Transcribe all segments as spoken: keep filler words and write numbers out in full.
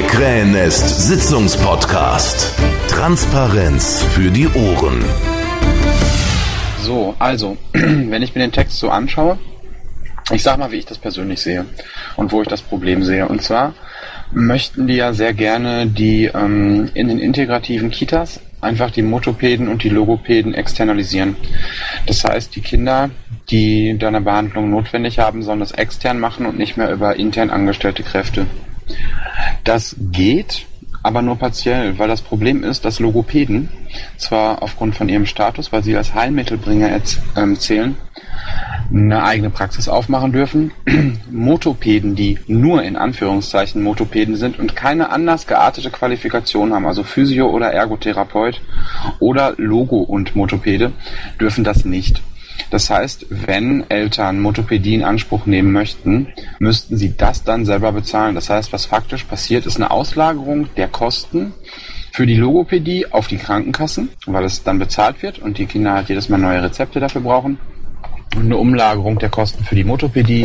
Krähennest Sitzungspodcast. Transparenz für die Ohren. So, also, wenn ich mir den Text so anschaue, ich sag mal, wie ich das persönlich sehe und wo ich das Problem sehe. Und zwar möchten die ja sehr gerne die ähm, in den integrativen Kitas einfach die Motopäden und die Logopäden externalisieren. Das heißt, die Kinder, die da eine Behandlung notwendig haben, sollen das extern machen und nicht mehr über intern angestellte Kräfte. Das geht, aber nur partiell, weil das Problem ist, dass Logopäden zwar aufgrund von ihrem Status, weil sie als Heilmittelbringer jetzt, ähm, zählen, eine eigene Praxis aufmachen dürfen. Motopäden, die nur in Anführungszeichen Motopäden sind und keine anders geartete Qualifikation haben, also Physio- oder Ergotherapeut oder Logo- und Motopäde, dürfen das nicht. Das heißt, wenn Eltern Motopädie in Anspruch nehmen möchten, müssten sie das dann selber bezahlen. Das heißt, was faktisch passiert, ist eine Auslagerung der Kosten für die Logopädie auf die Krankenkassen, weil es dann bezahlt wird und die Kinder halt jedes Mal neue Rezepte dafür brauchen. Und eine Umlagerung der Kosten für die Motopädie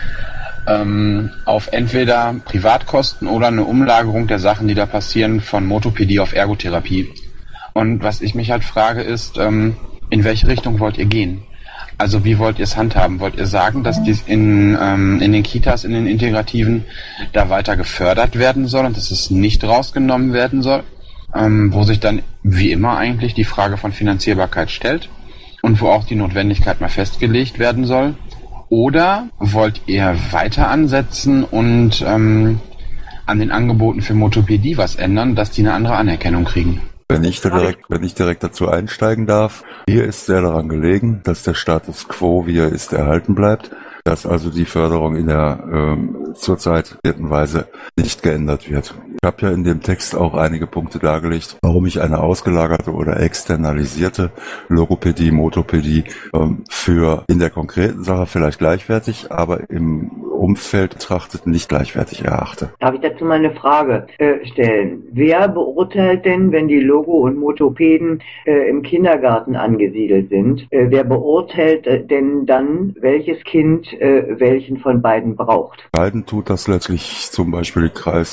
ähm, auf entweder Privatkosten oder eine Umlagerung der Sachen, die da passieren, von Motopädie auf Ergotherapie. Und was ich mich halt frage ist, ähm, in welche Richtung wollt ihr gehen? Also wie wollt ihr es handhaben? Wollt ihr sagen, dass dies in, ähm, in den Kitas, in den Integrativen da weiter gefördert werden soll und dass es nicht rausgenommen werden soll? Ähm, wo sich dann wie immer eigentlich die Frage von Finanzierbarkeit stellt und wo auch die Notwendigkeit mal festgelegt werden soll. Oder wollt ihr weiter ansetzen und ähm, an den Angeboten für Motopädie was ändern, dass die eine andere Anerkennung kriegen? Wenn ich, direkt, wenn ich direkt dazu einsteigen darf, hier ist sehr daran gelegen, dass der Status quo, wie er ist, erhalten bleibt, dass also die Förderung in der ähm, zurzeit vierten Weise nicht geändert wird. Ich habe ja in dem Text auch einige Punkte dargelegt, warum ich eine ausgelagerte oder externalisierte Logopädie, Motopädie ähm, für in der konkreten Sache vielleicht gleichwertig, aber im Umfeld betrachtet nicht gleichwertig erachte. Darf ich dazu mal eine Frage äh, stellen? Wer beurteilt denn, wenn die Logo- und Motopäden äh, im Kindergarten angesiedelt sind, äh, wer beurteilt äh, denn dann, welches Kind äh, welchen von beiden braucht? Beiden tut das letztlich zum Beispiel die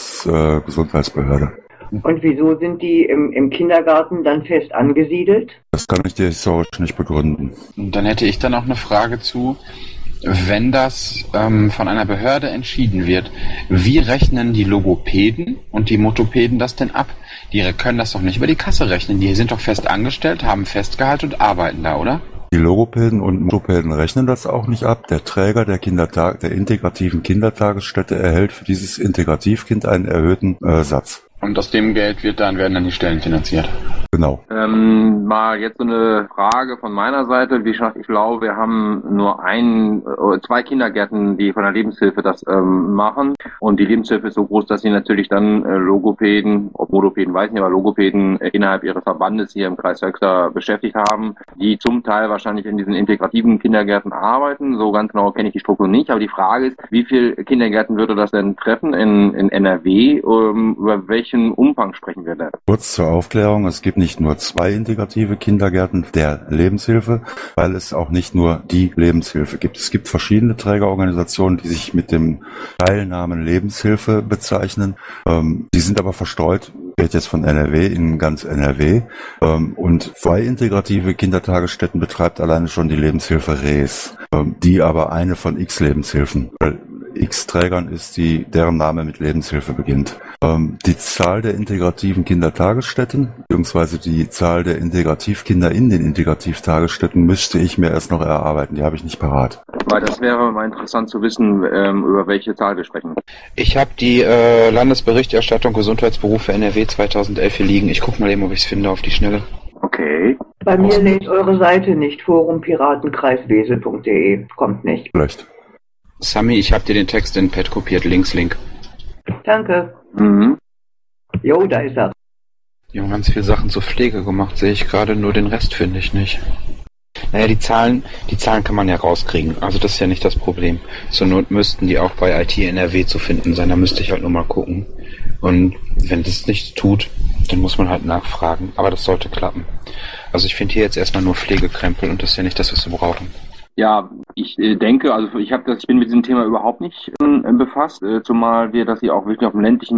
Kreisgesundheitsbehörde. Äh, Und wieso sind die im, im Kindergarten dann fest angesiedelt? Das kann ich dir historisch nicht begründen. Und dann hätte ich dann auch eine Frage zu, wenn das ähm, von einer Behörde entschieden wird, wie rechnen die Logopäden und die Motopäden das denn ab? Die können das doch nicht über die Kasse rechnen. Die sind doch fest angestellt, haben Festgehalt und arbeiten da, oder? Die Logopäden und Motopäden rechnen das auch nicht ab. Der Träger der Kindertag, der integrativen Kindertagesstätte erhält für dieses Integrativkind einen erhöhten äh, Satz. Und aus dem Geld wird dann, werden dann die Stellen finanziert. Genau. Ähm, mal jetzt so eine Frage von meiner Seite. Wie gesagt, ich glaube, wir haben nur ein, äh, zwei Kindergärten, die von der Lebenshilfe das ähm, machen. Und die Lebenshilfe ist so groß, dass sie natürlich dann äh, Logopäden, ob Motopäden weiß nicht, aber Logopäden äh, innerhalb ihres Verbandes hier im Kreis Höxter beschäftigt haben, die zum Teil wahrscheinlich in diesen integrativen Kindergärten arbeiten. So ganz genau kenne ich die Struktur nicht. Aber die Frage ist, wie viele Kindergärten würde das denn treffen in, in N R W? Ähm, über welche welchen Umfang sprechen wir denn? Kurz zur Aufklärung, es gibt nicht nur zwei integrative Kindergärten der Lebenshilfe, weil es auch nicht nur die Lebenshilfe gibt. Es gibt verschiedene Trägerorganisationen, die sich mit dem Teilnamen Lebenshilfe bezeichnen. Ähm, die sind aber verstreut, geht jetzt von N R W in ganz N R W. Ähm, und zwei integrative Kindertagesstätten betreibt alleine schon die Lebenshilfe Rees, ähm, die aber eine von X Lebenshilfen, weil X-Trägern ist, die, deren Name mit Lebenshilfe beginnt. Ähm, die Zahl der integrativen Kindertagesstätten, beziehungsweise die Zahl der Integrativkinder in den Integrativtagesstätten müsste ich mir erst noch erarbeiten. Die habe ich nicht parat. Weil das wäre mal interessant zu wissen, ähm, über welche Zahl wir sprechen. Ich habe die äh, Landesberichterstattung Gesundheitsberufe N R W zweitausendelf hier liegen. Ich gucke mal eben, ob ich es finde auf die Schnelle. Okay. Bei mir lädt eure Seite nicht. forum piratenkreis wesel punkt de. Kommt nicht. Vielleicht. Sami, ich habe dir den Text in Pad kopiert. Links, Link. Danke. Mhm. Jo, da ist er. Die haben ganz viele Sachen zur Pflege gemacht, sehe ich gerade, nur den Rest finde ich nicht. Naja, die Zahlen, die Zahlen kann man ja rauskriegen, also das ist ja nicht das Problem. Zur Not müssten die auch bei I T N R W zu finden sein, da müsste ich halt nur mal gucken. Und wenn das nichts tut, dann muss man halt nachfragen, aber das sollte klappen. Also ich finde hier jetzt erstmal nur Pflegekrempel und das ist ja nicht das, was wir brauchen. Ja, ich äh, denke, also ich habe das, ich bin mit diesem Thema überhaupt nicht äh, befasst, äh, zumal wir das hier auch wirklich auf dem ländlichen Bereich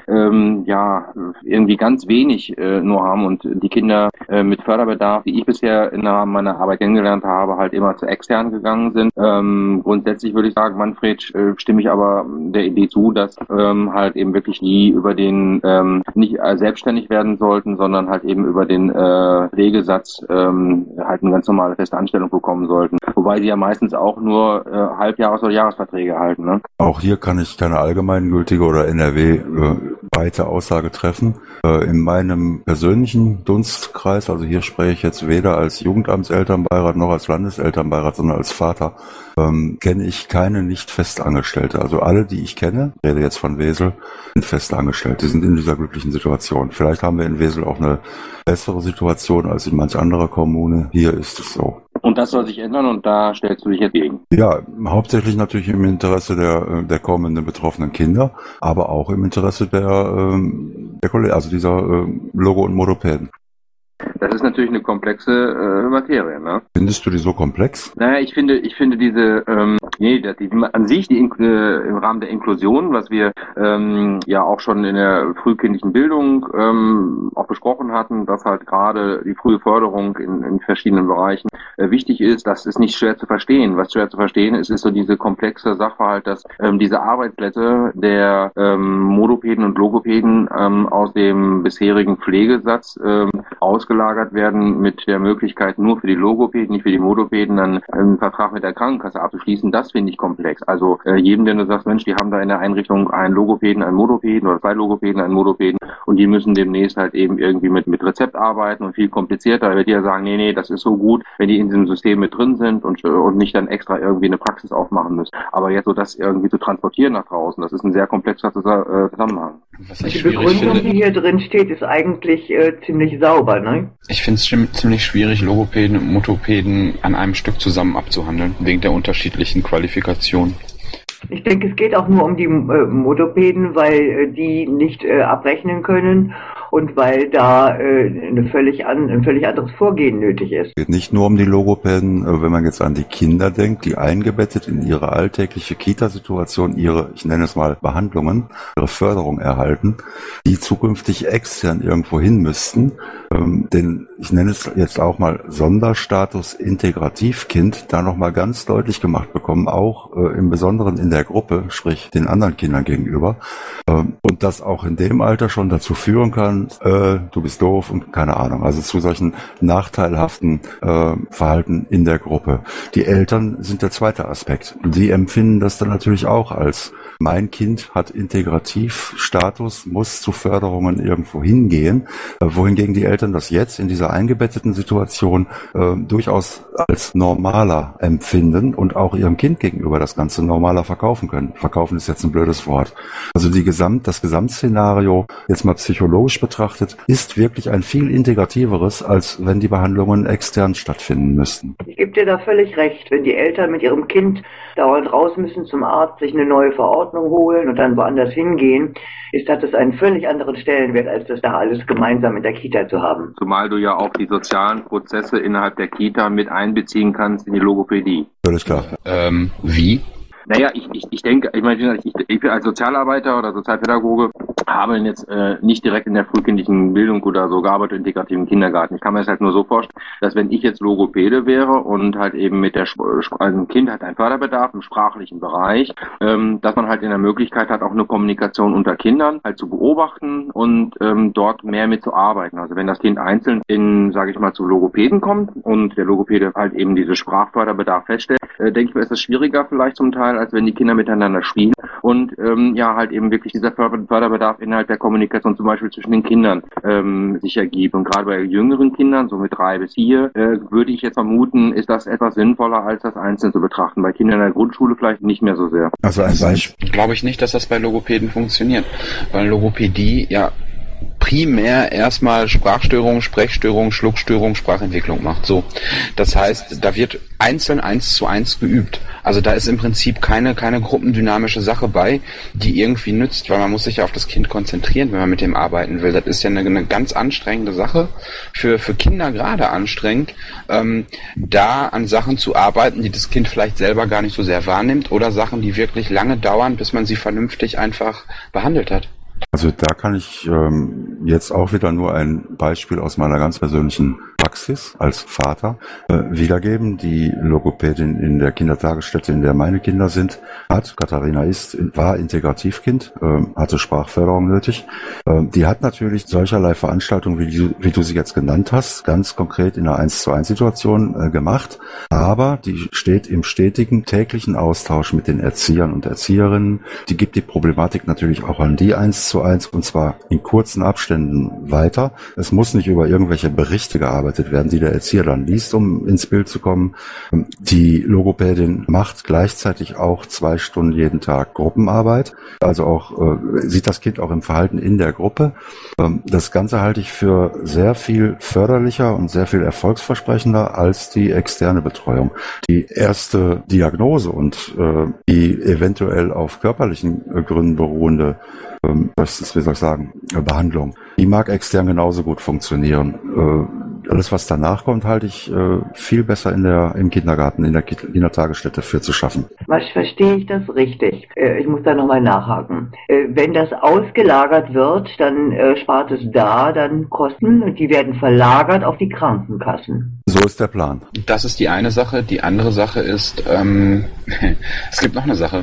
ähm, ja irgendwie ganz wenig äh, nur haben und die Kinder äh, mit Förderbedarf, die ich bisher im Rahmen meiner Arbeit kennengelernt habe, halt immer zu extern gegangen sind. Ähm, grundsätzlich würde ich sagen, Manfred, äh, stimme ich aber der Idee zu, dass ähm, halt eben wirklich die über den ähm, nicht äh, selbstständig werden sollten, sondern halt eben über den äh, Regelsatz ähm, halt eine ganz normale feste Anstellung bekommen sollten. Wobei sie ja meistens auch nur äh, Halbjahres- oder Jahresverträge erhalten. Ne? Auch hier kann ich keine allgemeingültige oder N R W äh, weite Aussage treffen. Äh, in meinem persönlichen Dunstkreis, also hier spreche ich jetzt weder als Jugendamtselternbeirat noch als Landeselternbeirat, sondern als Vater, ähm, kenne ich keine nicht Festangestellte. Also alle, die ich kenne, ich rede jetzt von Wesel, sind festangestellt. Die sind in dieser glücklichen Situation. Vielleicht haben wir in Wesel auch eine bessere Situation als in manch anderer Kommune. Hier ist es so. Und das soll sich ändern und da stellst du dich jetzt gegen? Ja, hauptsächlich natürlich im Interesse der, der kommenden betroffenen Kinder, aber auch im Interesse der, der Kollegen, also dieser Logo- und Motopäden. Das ist natürlich eine komplexe äh, Materie, ne? Findest du die so komplex? Naja, ich finde, ich finde diese, ähm, nee, die, die, an sich die äh, im Rahmen der Inklusion, was wir ähm, ja auch schon in der frühkindlichen Bildung ähm, auch besprochen hatten, dass halt gerade die frühe Förderung in, in verschiedenen Bereichen äh, wichtig ist, das ist nicht schwer zu verstehen. Was schwer zu verstehen ist, ist so diese komplexe Sachverhalt, dass ähm, diese Arbeitsplätze der ähm, Motopäden und Logopäden ähm, aus dem bisherigen Pflegesatz ähm, ausgelagert werden mit der Möglichkeit, nur für die Logopäden, nicht für die Motopäden, dann einen Vertrag mit der Krankenkasse abzuschließen. Das finde ich komplex. Also äh, jedem, der du sagst, Mensch, die haben da in der Einrichtung einen Logopäden, einen Motopäden oder zwei Logopäden, einen Motopäden und die müssen demnächst halt eben irgendwie mit mit Rezept arbeiten und viel komplizierter. Da wird die ja sagen, nee, nee, das ist so gut, wenn die in diesem System mit drin sind und und nicht dann extra irgendwie eine Praxis aufmachen müssen. Aber jetzt so das irgendwie zu transportieren nach draußen, das ist ein sehr komplexer Zusammenhang. Was ich die schwierig Begründung, finde, die hier drin steht, ist eigentlich äh, ziemlich sauber, ne? Ich finde es ziemlich schwierig, Logopäden und Motopäden an einem Stück zusammen abzuhandeln, wegen der unterschiedlichen Qualifikationen. Ich denke, es geht auch nur um die äh, Motopäden, weil äh, die nicht äh, abrechnen können und weil da äh, eine völlig an, ein völlig anderes Vorgehen nötig ist. Es geht nicht nur um die Logopäden, wenn man jetzt an die Kinder denkt, die eingebettet in ihre alltägliche Kita-Situation ihre, ich nenne es mal Behandlungen, ihre Förderung erhalten, die zukünftig extern irgendwo hin müssten, ähm, denn ich nenne es jetzt auch mal Sonderstatus Integrativkind, da nochmal ganz deutlich gemacht bekommen, auch äh, im Besonderen in der Gruppe, sprich den anderen Kindern gegenüber, ähm, und das auch in dem Alter schon dazu führen kann, äh, du bist doof und keine Ahnung, also zu solchen nachteilhaften äh, Verhalten in der Gruppe. Die Eltern sind der zweite Aspekt. Die empfinden das dann natürlich auch als, mein Kind hat Integrativstatus, muss zu Förderungen irgendwo hingehen, äh, wohingegen die Eltern das jetzt in dieser eingebetteten Situation äh, durchaus als normaler empfinden und auch ihrem Kind gegenüber das Ganze normaler verkaufen können. Verkaufen ist jetzt ein blödes Wort. Also die Gesamt, das Gesamtszenario, jetzt mal psychologisch betrachtet, ist wirklich ein viel integrativeres, als wenn die Behandlungen extern stattfinden müssten. Ich gebe dir da völlig recht. Wenn die Eltern mit ihrem Kind dauernd raus müssen zum Arzt, sich eine neue Verordnung holen und dann woanders hingehen, ist das einen völlig anderen Stellenwert, als das da alles gemeinsam in der Kita zu haben. Zumal du ja auch die sozialen Prozesse innerhalb der Kita mit einbeziehen kannst in die Logopädie. Völlig klar. Ähm, wie? Naja, ich, ich, ich denke, ich meine, ich, ich bin als Sozialarbeiter oder Sozialpädagoge habe jetzt äh, nicht direkt in der frühkindlichen Bildung oder so gearbeitet, im integrativen Kindergarten. Ich kann mir das halt nur so vorstellen, dass wenn ich jetzt Logopäde wäre und halt eben mit der also ein Kind hat einen Förderbedarf im sprachlichen Bereich, ähm, dass man halt in der Möglichkeit hat, auch eine Kommunikation unter Kindern halt zu beobachten und ähm, dort mehr mit zu arbeiten. Also wenn das Kind einzeln in, sage ich mal, zu Logopäden kommt und der Logopäde halt eben diese Sprachförderbedarf feststellt, äh, denke ich mir, ist es schwieriger vielleicht zum Teil, als wenn die Kinder miteinander spielen und ähm, ja halt eben wirklich dieser Förderbedarf innerhalb der Kommunikation zum Beispiel zwischen den Kindern ähm, sich ergibt. Und gerade bei jüngeren Kindern, so mit drei bis vier, äh, würde ich jetzt vermuten, ist das etwas sinnvoller, als das einzeln zu betrachten. Bei Kindern in der Grundschule vielleicht nicht mehr so sehr. Also ein Beispiel. Glaube ich nicht, dass das bei Logopäden funktioniert, weil Logopädie ja primär erstmal Sprachstörungen, Sprechstörungen, Schluckstörungen, Sprachentwicklung macht. So, das heißt, da wird einzeln eins zu eins geübt. Also da ist im Prinzip keine keine gruppendynamische Sache bei, die irgendwie nützt, weil man muss sich ja auf das Kind konzentrieren, wenn man mit dem arbeiten will. Das ist ja eine, eine ganz anstrengende Sache, für für Kinder gerade anstrengend, ähm, da an Sachen zu arbeiten, die das Kind vielleicht selber gar nicht so sehr wahrnimmt oder Sachen, die wirklich lange dauern, bis man sie vernünftig einfach behandelt hat. Also da kann ich ähm, jetzt auch wieder nur ein Beispiel aus meiner ganz persönlichen Praxis als Vater äh, wiedergeben. Die Logopädin in der Kindertagesstätte, in der meine Kinder sind, hat, Katharina ist, war Integrativkind, äh, hatte Sprachförderung nötig. Äh, die hat natürlich solcherlei Veranstaltungen, wie, die, wie du sie jetzt genannt hast, ganz konkret in einer eins zu eins Situation äh, gemacht. Aber die steht im stetigen täglichen Austausch mit den Erziehern und Erzieherinnen. Die gibt die Problematik natürlich auch an die eins zu eins und zwar in kurzen Abständen weiter. Es muss nicht über irgendwelche Berichte gearbeitet werden, die der Erzieher dann liest, um ins Bild zu kommen. Die Logopädin macht gleichzeitig auch zwei Stunden jeden Tag Gruppenarbeit, also auch äh, sieht das Kind auch im Verhalten in der Gruppe. Ähm, das Ganze halte ich für sehr viel förderlicher und sehr viel erfolgsversprechender als die externe Betreuung. Die erste Diagnose und äh, die eventuell auf körperlichen äh, Gründen beruhende ähm, was ist, wie soll ich sagen, Behandlung, die mag extern genauso gut funktionieren. Äh, alles, was danach kommt, halte ich äh, viel besser in der, im Kindergarten, in der Kindertagesstätte für zu schaffen. Was verstehe ich das richtig? Äh, ich muss da nochmal nachhaken. Äh, wenn das ausgelagert wird, dann äh, spart es da dann Kosten und die werden verlagert auf die Krankenkassen. So ist der Plan. Das ist die eine Sache. Die andere Sache ist, ähm, es gibt noch eine Sache.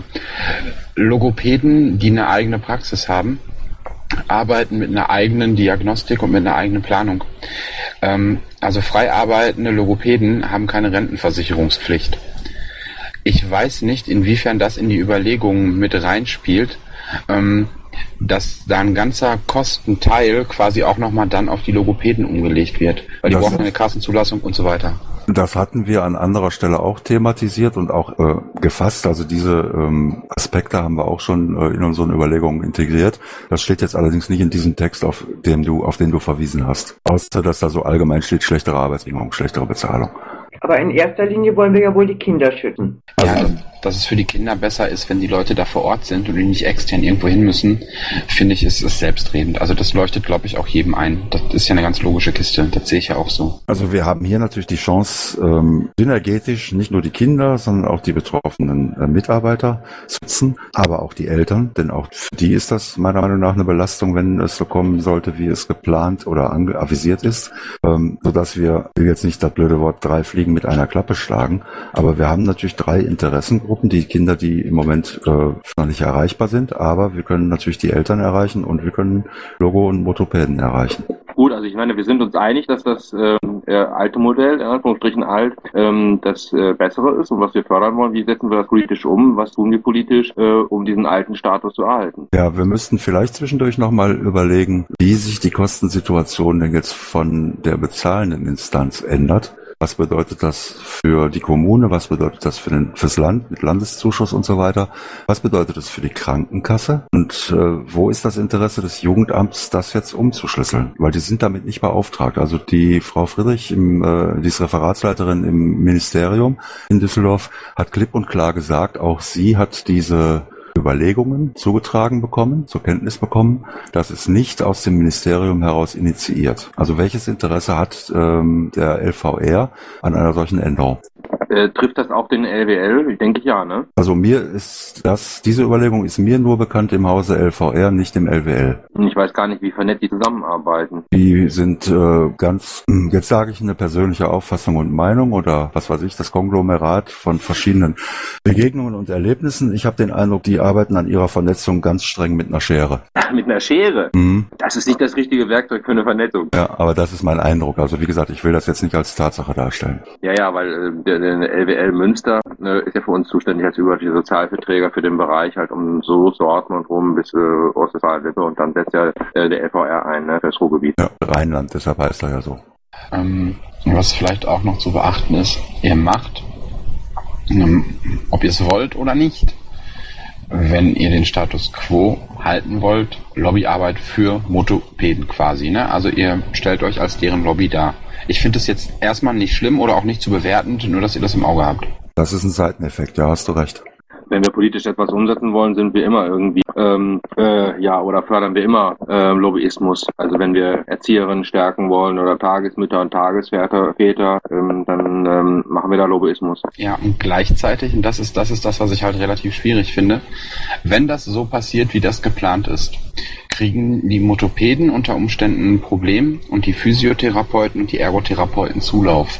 Logopäden, die eine eigene Praxis haben, arbeiten mit einer eigenen Diagnostik und mit einer eigenen Planung. Ähm, also frei arbeitende Logopäden haben keine Rentenversicherungspflicht. Ich weiß nicht, inwiefern das in die Überlegungen mit reinspielt, ähm, dass da ein ganzer Kostenteil quasi auch nochmal dann auf die Logopäden umgelegt wird, weil die das brauchen eine Kassenzulassung und so weiter. Das hatten wir an anderer Stelle auch thematisiert und auch äh, gefasst. Also diese ähm, Aspekte haben wir auch schon äh, in unseren Überlegungen integriert. Das steht jetzt allerdings nicht in diesem Text, auf dem du, auf den du verwiesen hast. Außer, dass da so allgemein steht, schlechtere Arbeitsbedingungen, schlechtere Bezahlung. Aber in erster Linie wollen wir ja wohl die Kinder schützen. Ja, dass es für die Kinder besser ist, wenn die Leute da vor Ort sind und die nicht extern irgendwo hin müssen, finde ich, ist es selbstredend. Also das leuchtet, glaube ich, auch jedem ein. Das ist ja eine ganz logische Kiste. Das sehe ich ja auch so. Also wir haben hier natürlich die Chance, ähm, synergetisch nicht nur die Kinder, sondern auch die betroffenen äh, Mitarbeiter zu nutzen, aber auch die Eltern. Denn auch für die ist das meiner Meinung nach eine Belastung, wenn es so kommen sollte, wie es geplant oder ange- avisiert ist, ähm, sodass wir, ich will jetzt nicht das blöde Wort drei Fliegen mit einer Klappe schlagen, aber wir haben natürlich drei Interessengruppen, die Kinder, die im Moment äh, noch nicht erreichbar sind, aber wir können natürlich die Eltern erreichen und wir können Logo- und Motopäden erreichen. Gut, also ich meine, wir sind uns einig, dass das äh, alte Modell, in Anführungsstrichen alt, ähm, das äh, bessere ist und was wir fördern wollen. Wie setzen wir das politisch um? Was tun wir politisch, äh, um diesen alten Status zu erhalten? Ja, wir müssten vielleicht zwischendurch nochmal überlegen, wie sich die Kostensituation denn jetzt von der bezahlenden Instanz ändert. Was bedeutet das für die Kommune? Was bedeutet das für den, fürs Land mit Landeszuschuss und so weiter? Was bedeutet das für die Krankenkasse? Und äh, wo ist das Interesse des Jugendamts, das jetzt umzuschlüsseln? Weil die sind damit nicht beauftragt. Also die Frau Friedrich, im, äh, die ist Referatsleiterin im Ministerium in Düsseldorf, hat klipp und klar gesagt, auch sie hat diese Überlegungen zugetragen bekommen, zur Kenntnis bekommen, dass es nicht aus dem Ministerium heraus initiiert. Also welches Interesse hat ähm, der L V R an einer solchen Änderung? Äh, trifft das auch den L W L? Ich denke ja, ne? Also mir ist das, diese Überlegung ist mir nur bekannt im Hause L V R, nicht im L W L. Ich weiß gar nicht, wie vernetzt die zusammenarbeiten. Die sind äh, ganz, jetzt sage ich eine persönliche Auffassung und Meinung oder was weiß ich, das Konglomerat von verschiedenen Begegnungen und Erlebnissen. Ich habe den Eindruck, die arbeiten an ihrer Vernetzung ganz streng mit einer Schere. Ach, mit einer Schere? Mhm. Das ist nicht das richtige Werkzeug für eine Vernetzung. Ja, aber das ist mein Eindruck. Also wie gesagt, ich will das jetzt nicht als Tatsache darstellen. Ja, ja, weil äh, der, der L W L Münster äh, ist ja für uns zuständig als überörtlicher Sozialverträger für den Bereich halt um so Dortmund rum bis äh, Ostwestfalen-Lippe und dann setzt ja äh, der L V R ein, ne, für das Ruhrgebiet. Ja, Rheinland, deshalb heißt er ja so. Ähm, was vielleicht auch noch zu beachten ist, ihr macht, ähm, ob ihr es wollt oder nicht, wenn ihr den Status quo halten wollt, Lobbyarbeit für Motopäden quasi, ne? Also ihr stellt euch als deren Lobby dar. Ich finde es jetzt erstmal nicht schlimm oder auch nicht zu bewertend, nur dass ihr das im Auge habt. Das ist ein Seiteneffekt, ja, hast du recht. Wenn wir politisch etwas umsetzen wollen, sind wir immer irgendwie, ähm, äh, ja, oder fördern wir immer äh, Lobbyismus. Also wenn wir Erzieherinnen stärken wollen oder Tagesmütter und Tagesväter, Väter, ähm, dann ähm, machen wir da Lobbyismus. Ja, und gleichzeitig, und das ist, das ist das, was ich halt relativ schwierig finde, wenn das so passiert, wie das geplant ist, kriegen die Motopäden unter Umständen ein Problem und die Physiotherapeuten und die Ergotherapeuten Zulauf.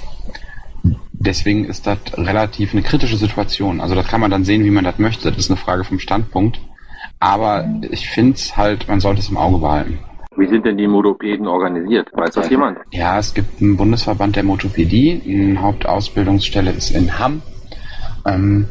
Deswegen ist das relativ eine kritische Situation. Also das kann man dann sehen, wie man das möchte. Das ist eine Frage vom Standpunkt. Aber ich finde es halt, man sollte es im Auge behalten. Wie sind denn die Motopäden organisiert? Weiß das jemand? Ja, es gibt einen Bundesverband der Motopädie. Eine Hauptausbildungsstelle ist in Hamm. Ähm,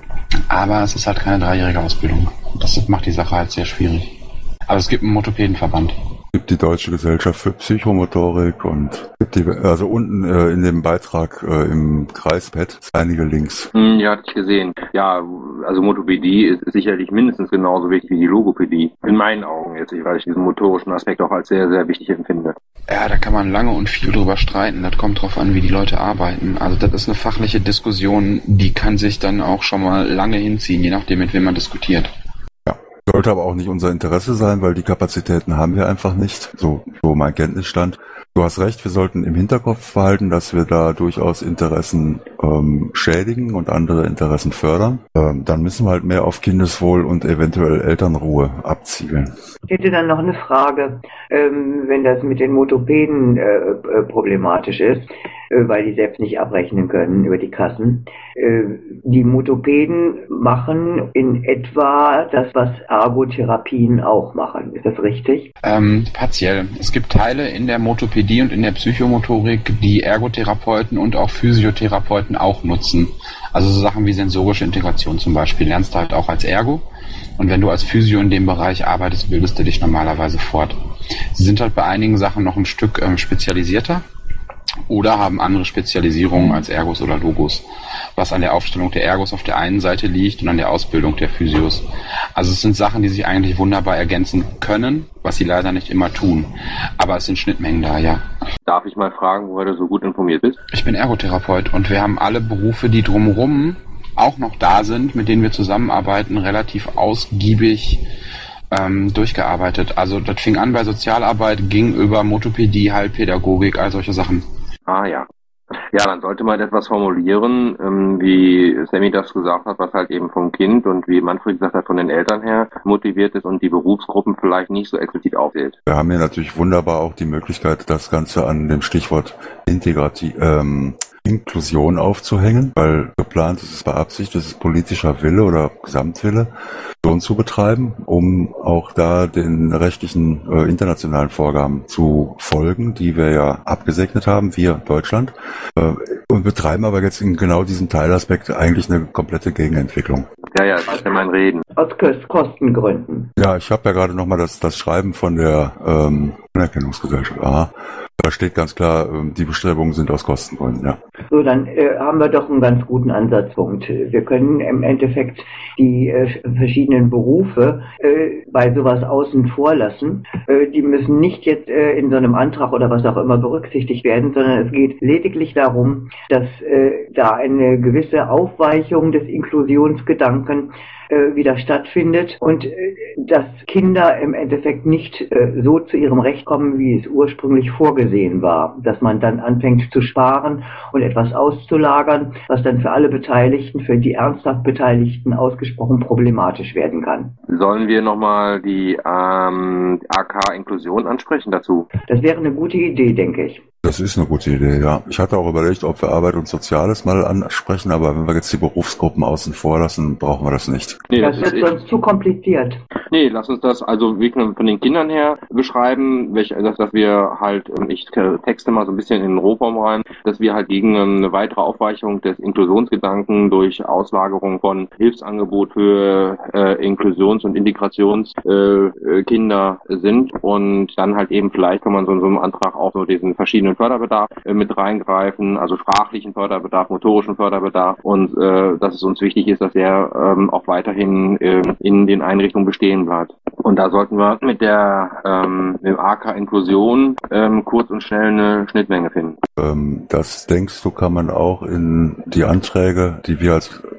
aber es ist halt keine dreijährige Ausbildung. Das macht die Sache halt sehr schwierig. Aber es gibt einen Motopädenverband. Es gibt die Deutsche Gesellschaft für Psychomotorik und gibt die, also unten äh, in dem Beitrag äh, im Kreispad sind einige Links. Hm, ja, hatte ich gesehen. Ja, also Motopädie ist sicherlich mindestens genauso wichtig wie die Logopädie. In meinen Augen jetzt, weil ich diesen motorischen Aspekt auch als sehr, sehr wichtig empfinde. Ja, da kann man lange und viel drüber streiten. Das kommt drauf an, wie die Leute arbeiten. Also das ist eine fachliche Diskussion, die kann sich dann auch schon mal lange hinziehen, je nachdem, mit wem man diskutiert. Sollte aber auch nicht unser Interesse sein, weil die Kapazitäten haben wir einfach nicht. So, so mein Kenntnisstand. Du hast recht, wir sollten im Hinterkopf behalten, dass wir da durchaus Interessen ähm, schädigen und andere Interessen fördern. Ähm, dann müssen wir halt mehr auf Kindeswohl und eventuell Elternruhe abzielen. Ich hätte dann noch eine Frage, ähm, wenn das mit den Motopäden äh, problematisch ist, äh, weil die selbst nicht abrechnen können über die Kassen. Äh, die Motopäden machen in etwa das, was Ergotherapien auch machen. Ist das richtig? Ähm, partiell. Es gibt Teile in der Motopädie und in der Psychomotorik, die Ergotherapeuten und auch Physiotherapeuten auch nutzen. Also so Sachen wie sensorische Integration zum Beispiel lernst du halt auch als Ergo. Und wenn du als Physio in dem Bereich arbeitest, bildest du dich normalerweise fort. Sie sind halt bei einigen Sachen noch ein Stück ähm, spezialisierter oder haben andere Spezialisierungen als Ergos oder Logos, was an der Aufstellung der Ergos auf der einen Seite liegt und an der Ausbildung der Physios. Also es sind Sachen, die sich eigentlich wunderbar ergänzen können, was sie leider nicht immer tun. Aber es sind Schnittmengen da, ja. Darf ich mal fragen, woher du so gut informiert bist? Ich bin Ergotherapeut und wir haben alle Berufe, die drumherum auch noch da sind, mit denen wir zusammenarbeiten, relativ ausgiebig ähm, durchgearbeitet. Also das fing an bei Sozialarbeit, ging über Motopädie, Heilpädagogik, all solche Sachen. Ah ja. Ja, dann sollte man etwas formulieren, ähm, wie Sammy das gesagt hat, was halt eben vom Kind und wie Manfred gesagt hat, von den Eltern her motiviert ist und die Berufsgruppen vielleicht nicht so explizit aufzählt. Wir haben hier natürlich wunderbar auch die Möglichkeit, das Ganze an dem Stichwort Integrativ, ähm, Inklusion aufzuhängen, weil geplant ist es beabsichtigt, das ist politischer Wille oder Gesamtwille, so zu betreiben, um auch da den rechtlichen äh, internationalen Vorgaben zu folgen, die wir ja abgesegnet haben, wir Deutschland, äh, und betreiben aber jetzt in genau diesem Teilaspekt eigentlich eine komplette Gegenentwicklung. Ja, ja, das ist ja mein Reden. Aus Kostengründen. Ja, ich habe ja gerade nochmal das, das Schreiben von der ähm, Anerkennungsgesellschaft. Aha. Da steht ganz klar, die Bestrebungen sind aus Kostengründen, ja. So, dann äh, haben wir doch einen ganz guten Ansatzpunkt. Wir können im Endeffekt die äh, verschiedenen Berufe äh, bei sowas außen vor lassen. Äh, die müssen nicht jetzt äh, in so einem Antrag oder was auch immer berücksichtigt werden, sondern es geht lediglich darum, dass äh, da eine gewisse Aufweichung des Inklusionsgedanken äh, wieder stattfindet und äh, dass Kinder im Endeffekt nicht äh, so zu ihrem Recht kommen, wie es ursprünglich vorgesehen war. Dass man dann anfängt zu sparen und etwas auszulagern, was dann für alle Beteiligten, für die ernsthaft Beteiligten ausgesprochen problematisch werden kann. Sollen wir nochmal die ähm, A K-Inklusion ansprechen dazu? Das wäre eine gute Idee, denke ich. Das ist eine gute Idee, ja. Ich hatte auch überlegt, ob wir Arbeit und Soziales mal ansprechen, aber wenn wir jetzt die Berufsgruppen außen vor lassen, brauchen wir das nicht. Nee, das, das wird ist sonst zu kompliziert. Nee, lass uns das also wirklich von den Kindern her beschreiben, welche, dass, dass wir halt, ich texte mal so ein bisschen in den Rohform rein, dass wir halt gegen eine weitere Aufweichung des Inklusionsgedanken durch Auslagerung von Hilfsangebot für äh, Inklusions- und Integrationskinder äh, sind und dann halt eben vielleicht kann man so in so einem Antrag auch so diesen verschiedenen Förderbedarf äh, mit reingreifen, also sprachlichen Förderbedarf, motorischen Förderbedarf und äh, dass es uns wichtig ist, dass er ähm, auch weiterhin äh, in den Einrichtungen bestehen bleibt. Und da sollten wir mit der ähm, mit dem A K-Inklusion ähm, kurz und schnell eine Schnittmenge finden. Ähm, das denkst du, kann man auch in die Anträge, die wir als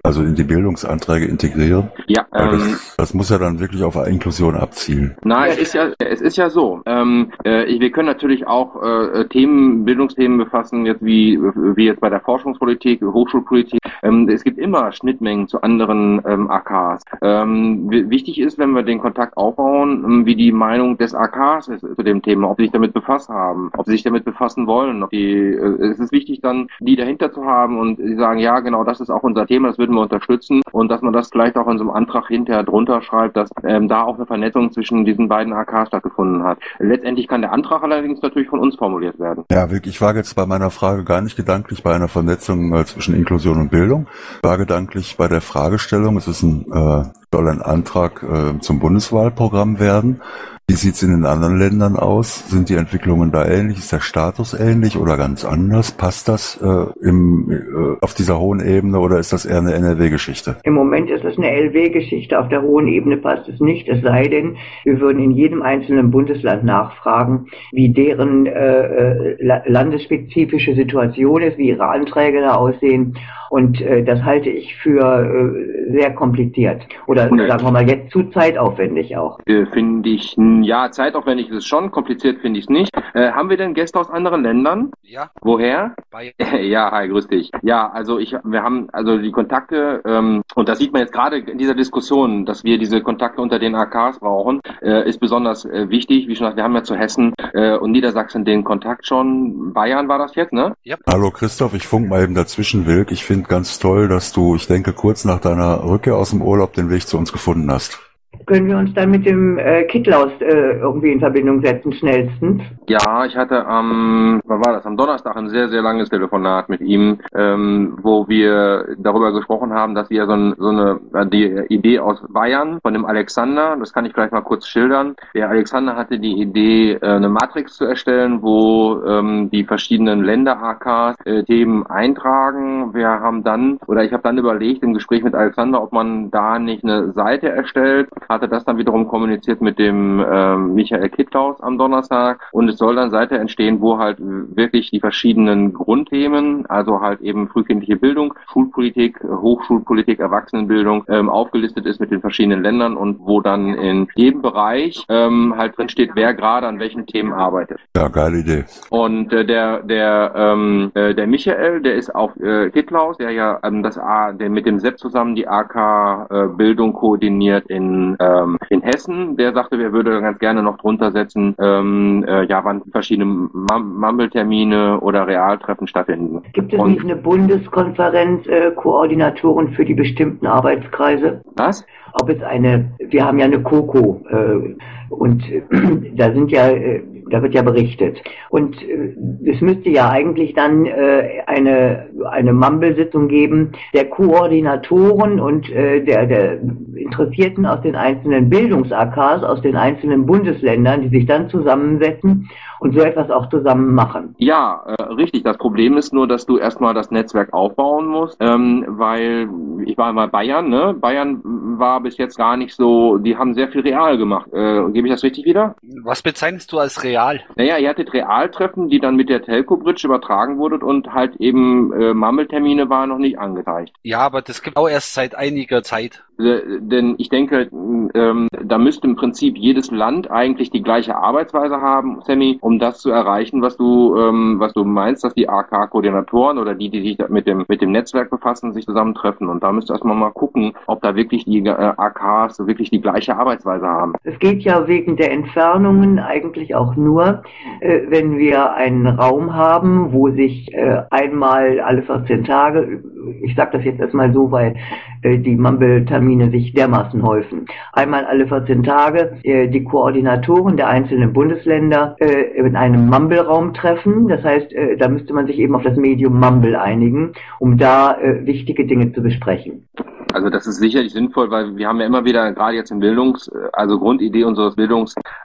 also in die Bildungsanträge integrieren? Ja, ähm, das, das muss ja dann wirklich auf Inklusion abzielen. Nein, es ist ja, es ist ja so. Ähm, äh, wir können natürlich auch äh, Themen, Bildungsthemen befassen, jetzt wie wie jetzt bei der Forschungspolitik, Hochschulpolitik. Ähm, es gibt immer Schnittmengen zu anderen ähm, A Ks. Ähm, wichtig ist, wenn wir den Kontakt aufbauen, ähm, wie die Meinung des A Ks ist zu dem Thema, ob sie sich damit befasst haben, ob sie sich damit befassen wollen. Ob die, äh, es ist wichtig, dann die dahinter zu haben und sie sagen, ja, genau, das ist auch unser Thema, das würden wir unterstützen und dass man das vielleicht auch in so einem Antrag hinterher drunter schreibt, dass ähm, da auch eine Vernetzung zwischen diesen beiden A Ks stattgefunden hat. Letztendlich kann der Antrag allerdings natürlich von uns formuliert werden. Ja, wirklich, ich war jetzt bei meiner Frage gar nicht gedanklich bei einer Vernetzung äh, zwischen Inklusion und Bildung, war gedanklich bei der Fragestellung, es ist ein, äh, soll ein Antrag äh, zum Bundeswahlprogramm werden. Wie sieht's in den anderen Ländern aus? Sind die Entwicklungen da ähnlich? Ist der Status ähnlich oder ganz anders? Passt das äh, im, äh, auf dieser hohen Ebene oder ist das eher eine N R W-Geschichte? Im Moment ist es eine L W-Geschichte. Auf der hohen Ebene passt es nicht. Es sei denn, wir würden in jedem einzelnen Bundesland nachfragen, wie deren äh, landesspezifische Situation ist, wie ihre Anträge da aussehen. Und äh, das halte ich für äh, sehr kompliziert. Oder okay. Sagen wir mal jetzt zu zeitaufwendig auch. Äh, finde ich, ja, zeitaufwendig ist es schon, kompliziert finde ich es nicht. Äh, haben wir denn Gäste aus anderen Ländern? Ja. Woher? Bayern. Ja, hi, grüß dich. Ja, also ich, wir haben also die Kontakte, ähm, und das sieht man jetzt gerade in dieser Diskussion, dass wir diese Kontakte unter den A Ks brauchen, äh, ist besonders äh, wichtig. Wie schon gesagt, wir haben ja zu Hessen äh, und Niedersachsen den Kontakt schon. Bayern war das jetzt, ne? Ja. Hallo Christoph, ich funk mal eben dazwischen, Wilk. Ich finde ganz toll, dass du, ich denke, kurz nach deiner Rückkehr aus dem Urlaub den Weg zu uns gefunden hast. Können wir uns dann mit dem äh, Kittlaus äh, irgendwie in Verbindung setzen, schnellstens? Ja, ich hatte am, wann war das, am Donnerstag ein sehr, sehr langes Telefonat mit ihm, ähm, wo wir darüber gesprochen haben, dass wir so, ein, so eine, die Idee aus Bayern von dem Alexander, das kann ich gleich mal kurz schildern. Der Alexander hatte die Idee, äh, eine Matrix zu erstellen, wo ähm, die verschiedenen Länder-A Ks äh, Themen eintragen. Wir haben dann, oder ich habe dann überlegt im Gespräch mit Alexander, ob man da nicht eine Seite erstellt, hatte das dann wiederum kommuniziert mit dem ähm, Michael Kittlaus am Donnerstag und es soll dann Seite entstehen, wo halt wirklich die verschiedenen Grundthemen, also halt eben frühkindliche Bildung, Schulpolitik, Hochschulpolitik, Erwachsenenbildung ähm, aufgelistet ist mit den verschiedenen Ländern und wo dann in jedem Bereich ähm, halt drin steht, wer gerade an welchen Themen arbeitet. Ja, geile Idee. Und äh, der der ähm, äh, der Michael, der ist auf äh, Kittlaus, der ja ähm, das A, der mit dem Sepp zusammen die A K äh, Bildung koordiniert in ähm, in Hessen. Der sagte, er würde ganz gerne noch drunter setzen, ähm, äh, ja, wann verschiedene Mumble-Termine oder Realtreffen stattfinden. Gibt es Und, nicht eine Bundeskonferenz äh, Koordinatoren für die bestimmten Arbeitskreise? Was? Ob es eine, wir haben ja eine KOKO äh, und äh, da sind ja, äh, da wird ja berichtet. Und äh, es müsste ja eigentlich dann äh, eine eine Mumble-Sitzung geben der Koordinatoren und äh, der der Interessierten aus den einzelnen Bildungs-A Ks, aus den einzelnen Bundesländern, die sich dann zusammensetzen und so etwas auch zusammen machen. Ja, äh, richtig. Das Problem ist nur, dass du erstmal das Netzwerk aufbauen musst, ähm, weil ich war mal Bayern, ne? Bayern war bis jetzt gar nicht so, die haben sehr viel real gemacht. Äh, gebe ich das richtig wieder? Was bezeichnest du als real? Naja, ihr hattet Realtreffen, die dann mit der Telco-Bridge übertragen wurden und halt eben äh, Mumble-Termine waren noch nicht angezeigt. Ja, aber das gibt auch erst seit einiger Zeit. Äh, denn ich denke, ähm, da müsste im Prinzip jedes Land eigentlich die gleiche Arbeitsweise haben, Sammy, um das zu erreichen, was du ähm, was du meinst, dass die A K-Koordinatoren oder die, die sich mit dem mit dem Netzwerk befassen, sich zusammentreffen. Und da müsst ihr erstmal mal gucken, ob da wirklich die äh, A Ks wirklich die gleiche Arbeitsweise haben. Es geht ja wegen der Entfernungen eigentlich auch nur, äh, wenn wir einen Raum haben, wo sich äh, einmal alle vierzehn Tage, ich sage das jetzt erstmal so, weil äh, die Mumble-Termine sich dermaßen häufen, einmal alle vierzehn Tage äh, die Koordinatoren der einzelnen Bundesländer äh, in einem Mumble-Raum treffen. Das heißt, äh, da müsste man sich eben auf das Medium Mumble einigen, um da äh, wichtige Dinge zu besprechen. Also das ist sicherlich sinnvoll, weil wir haben ja immer wieder, gerade jetzt im Bildungs-, also Grundidee unseres Bildungsangebots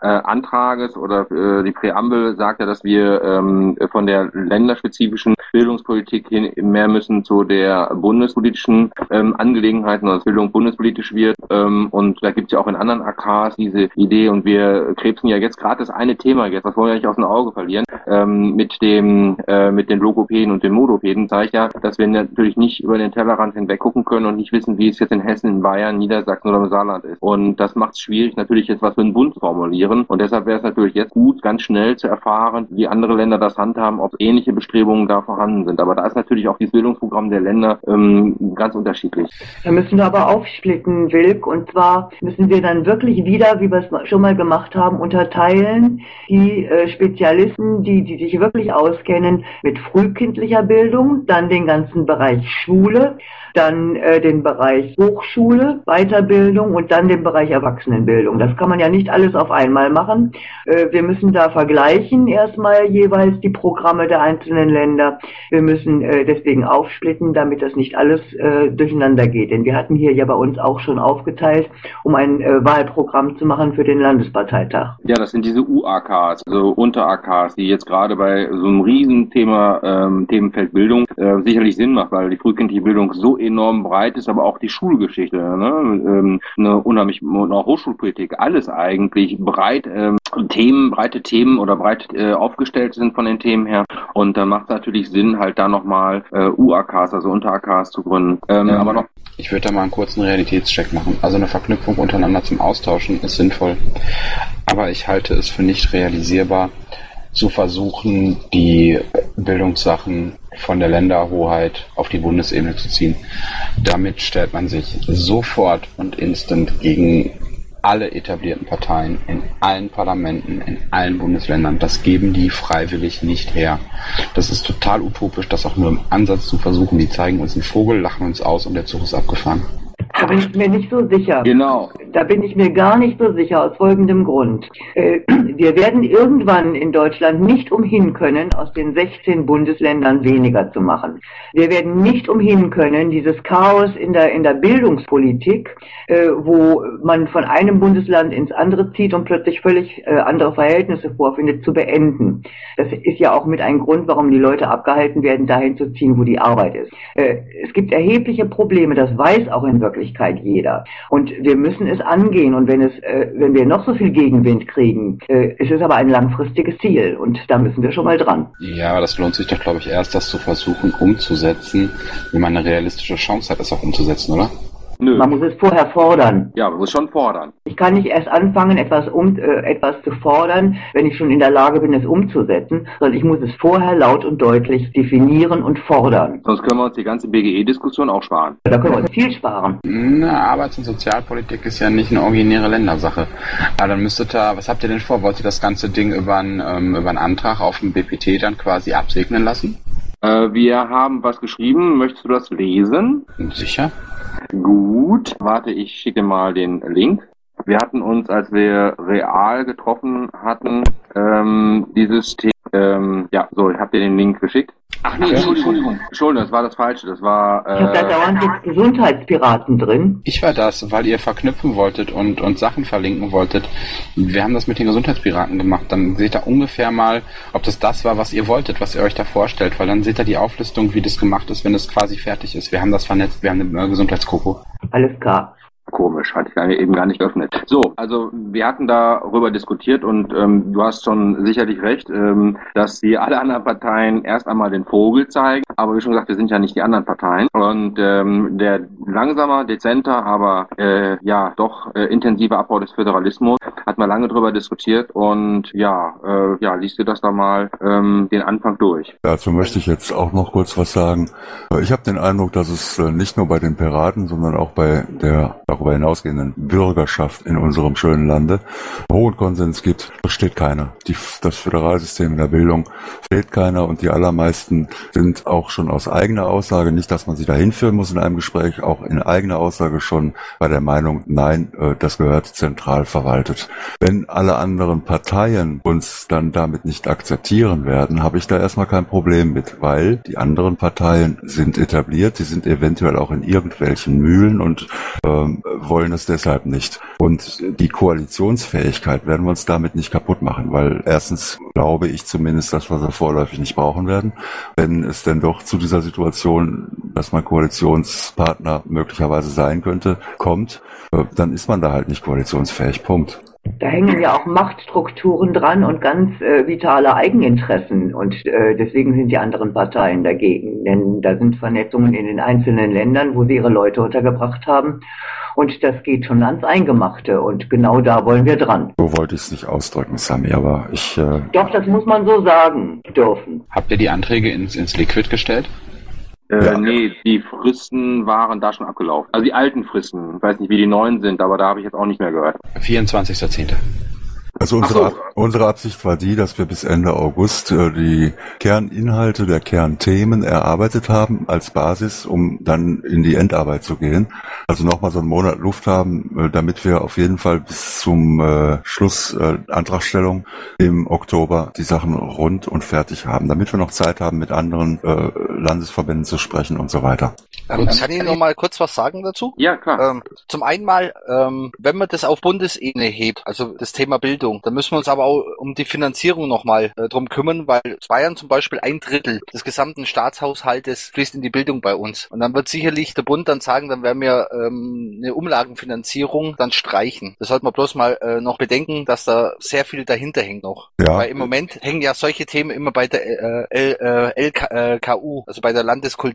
äh, Antrages oder äh, die Präambel sagt ja, dass wir ähm, von der länderspezifischen Bildungspolitik hin mehr müssen zu der bundespolitischen ähm, Angelegenheiten, dass Bildung bundespolitisch wird. Ähm, und da gibt es ja auch in anderen A Ks diese Idee, und wir krebsen ja jetzt gerade das eine Thema jetzt, das wollen wir nicht aus dem Auge verlieren, ähm, mit dem äh, mit den Logopäden und den Modopäden, zeigt ja, dass wir natürlich nicht über den Tellerrand hinweg gucken können und nicht wissen, wie es jetzt in Hessen, in Bayern, Niedersachsen oder im Saarland ist. Und das macht es schwierig, natürlich jetzt was für einen Bund formulieren. Und deshalb wäre es natürlich jetzt gut, ganz schnell zu erfahren, wie andere Länder das handhaben, ob ähnliche Bestrebungen da vorhanden sind. Aber da ist natürlich auch das Bildungsprogramm der Länder ähm, ganz unterschiedlich. Da müssen wir aber aufsplitten, Wilk. Und zwar müssen wir dann wirklich wieder, wie wir es schon mal gemacht haben, unterteilen die äh, Spezialisten, die, die sich wirklich auskennen mit frühkindlicher Bildung, dann den ganzen Bereich Schule, dann äh, den Bereich Hochschule, Weiterbildung und dann den Bereich Erwachsenenbildung. Das kann man ja nicht alles auf einmal machen. Äh, wir müssen da vergleichen erstmal jeweils die Programme der einzelnen Länder. Wir müssen äh, deswegen aufsplitten, damit das nicht alles äh, durcheinander geht. Denn wir hatten hier ja bei uns auch schon aufgeteilt, um ein äh, Wahlprogramm zu machen für den Landesparteitag. Ja, das sind diese U A Ks, also Unter-A Ks, die jetzt gerade bei so einem Riesenthema, ähm, Themenfeld Bildung, äh, sicherlich Sinn macht, weil die frühkindliche Bildung so enorm breit ist, aber auch die Schulgeschichte, ne? ähm, eine unheimlich, eine Hochschulpolitik, alles eigentlich breit, ähm, Themen, breite Themen oder breit äh, aufgestellt sind von den Themen her. Und dann macht es natürlich Sinn, halt da nochmal äh, U A Ks, also Unter-A Ks zu gründen. Ähm, ja, aber noch ich würde da mal einen kurzen Realitätscheck machen. Also eine Verknüpfung untereinander zum Austauschen ist sinnvoll. Aber ich halte es für nicht realisierbar, zu versuchen, die Bildungssachen von der Länderhoheit auf die Bundesebene zu ziehen. Damit stellt man sich sofort und instant gegen alle etablierten Parteien in allen Parlamenten, in allen Bundesländern. Das geben die freiwillig nicht her. Das ist total utopisch, das auch nur im Ansatz zu versuchen. Die zeigen uns einen Vogel, lachen uns aus und der Zug ist abgefahren. Da bin ich mir nicht so sicher. Genau. Da bin ich mir gar nicht so sicher, aus folgendem Grund. Äh, wir werden irgendwann in Deutschland nicht umhin können, aus den sechzehn Bundesländern weniger zu machen. Wir werden nicht umhin können, dieses Chaos in der, in der Bildungspolitik, äh, wo man von einem Bundesland ins andere zieht und plötzlich völlig äh, andere Verhältnisse vorfindet, zu beenden. Das ist ja auch mit ein Grund, warum die Leute abgehalten werden, dahin zu ziehen, wo die Arbeit ist. Äh, es gibt erhebliche Probleme, das weiß auch in Wirklichkeit jeder. Und wir müssen es angehen. Und wenn es, äh, wenn wir noch so viel Gegenwind kriegen, äh, ist es aber ein langfristiges Ziel. Und da müssen wir schon mal dran. Ja, aber das lohnt sich doch, glaube ich, erst, das zu versuchen umzusetzen, wenn man eine realistische Chance hat, das auch umzusetzen, oder? Nö. Man muss es vorher fordern. Ja, man muss schon fordern. Ich kann nicht erst anfangen, etwas um äh, etwas zu fordern, wenn ich schon in der Lage bin, es umzusetzen, sondern ich muss es vorher laut und deutlich definieren und fordern. Sonst können wir uns die ganze B G E-Diskussion auch sparen. Da können wir uns viel sparen. Na, Arbeits- und Sozialpolitik ist ja nicht eine originäre Ländersache. Aber dann müsstet ihr, was habt ihr denn vor? Wollt ihr das ganze Ding über einen, ähm, über einen Antrag auf dem B P T dann quasi absegnen lassen? Äh, wir haben was geschrieben. Möchtest du das lesen? Sicher. Gut. Warte, ich schicke mal den Link. Wir hatten uns, als wir real getroffen hatten, ähm, dieses Thema, ähm, ja, so, ich habe dir den Link geschickt. Ach nee, Entschuldigung, Entschuldigung, das war das Falsche, das war... Äh, ich habe da dauernd jetzt Gesundheitspiraten drin. Ich war das, weil ihr verknüpfen wolltet und, und Sachen verlinken wolltet. Wir haben das mit den Gesundheitspiraten gemacht. Dann seht ihr ungefähr mal, ob das das war, was ihr wolltet, was ihr euch da vorstellt. Weil dann seht ihr die Auflistung, wie das gemacht ist, wenn es quasi fertig ist. Wir haben das vernetzt, wir haben eine Gesundheitskoko. Alles klar. Komisch, hatte ich eben gar nicht geöffnet. So, also wir hatten darüber diskutiert und ähm, du hast schon sicherlich recht, ähm, dass die alle anderen Parteien erst einmal den Vogel zeigen, aber wie schon gesagt, wir sind ja nicht die anderen Parteien und ähm, der langsamer, dezenter, aber äh, ja doch äh, intensive Abbau des Föderalismus hat man lange drüber diskutiert und ja, äh, ja, liest du das da mal ähm, den Anfang durch. Dazu möchte ich jetzt auch noch kurz was sagen. Ich habe den Eindruck, dass es äh, nicht nur bei den Piraten, sondern auch bei der darüber hinausgehenden Bürgerschaft in unserem schönen Lande hohen Konsens gibt. Versteht keiner. Die, das Föderalsystem in der Bildung versteht keiner und die allermeisten sind auch schon aus eigener Aussage, nicht, dass man sie dahin führen muss in einem Gespräch, auch in eigener Aussage schon bei der Meinung, nein, äh, das gehört zentral verwaltet. Wenn alle anderen Parteien uns dann damit nicht akzeptieren werden, habe ich da erstmal kein Problem mit, weil die anderen Parteien sind etabliert, sie sind eventuell auch in irgendwelchen Mühlen und ähm, wollen es deshalb nicht. Und die Koalitionsfähigkeit werden wir uns damit nicht kaputt machen, weil erstens glaube ich zumindest, dass wir sie vorläufig nicht brauchen werden. Wenn es denn doch zu dieser Situation, dass man Koalitionspartner möglicherweise sein könnte, kommt, dann ist man da halt nicht koalitionsfähig. Punkt. Da hängen ja auch Machtstrukturen dran und ganz äh, vitale Eigeninteressen und äh, deswegen sind die anderen Parteien dagegen, denn da sind Vernetzungen in den einzelnen Ländern, wo sie ihre Leute untergebracht haben und das geht schon ans Eingemachte und genau da wollen wir dran. So wollte ich es nicht ausdrücken, Sami, aber ich... Äh Doch, das muss man so sagen dürfen. Habt ihr die Anträge ins, ins Liquid gestellt? Äh, Ja. Nee, die Fristen waren da schon abgelaufen. Also die alten Fristen. Ich weiß nicht, wie die neuen sind, aber da habe ich jetzt auch nicht mehr gehört. vierundzwanzigster zehnter Also unsere, Ach so. Ab- unsere Absicht war die, dass wir bis Ende August äh, die Kerninhalte der Kernthemen erarbeitet haben als Basis, um dann in die Endarbeit zu gehen. Also nochmal so einen Monat Luft haben, äh, damit wir auf jeden Fall bis zum äh, Schluss äh, Antragstellung im Oktober die Sachen rund und fertig haben, damit wir noch Zeit haben, mit anderen äh, Landesverbänden zu sprechen und so weiter. Ähm, kann ich noch mal kurz was sagen dazu? Ja, klar. Ähm, zum einen mal, ähm, wenn man das auf Bundesebene hebt, also das Thema Bildung, dann müssen wir uns aber auch um die Finanzierung nochmal äh, drum kümmern, weil Bayern zum Beispiel ein Drittel des gesamten Staatshaushaltes fließt in die Bildung bei uns. Und dann wird sicherlich der Bund dann sagen, dann werden wir ähm, eine Umlagenfinanzierung dann streichen. Das sollte man bloß mal äh, noch bedenken, dass da sehr viel dahinter hängt noch. Ja. Weil im Moment hängen ja solche Themen immer bei der äh, L, äh, L K U, also bei der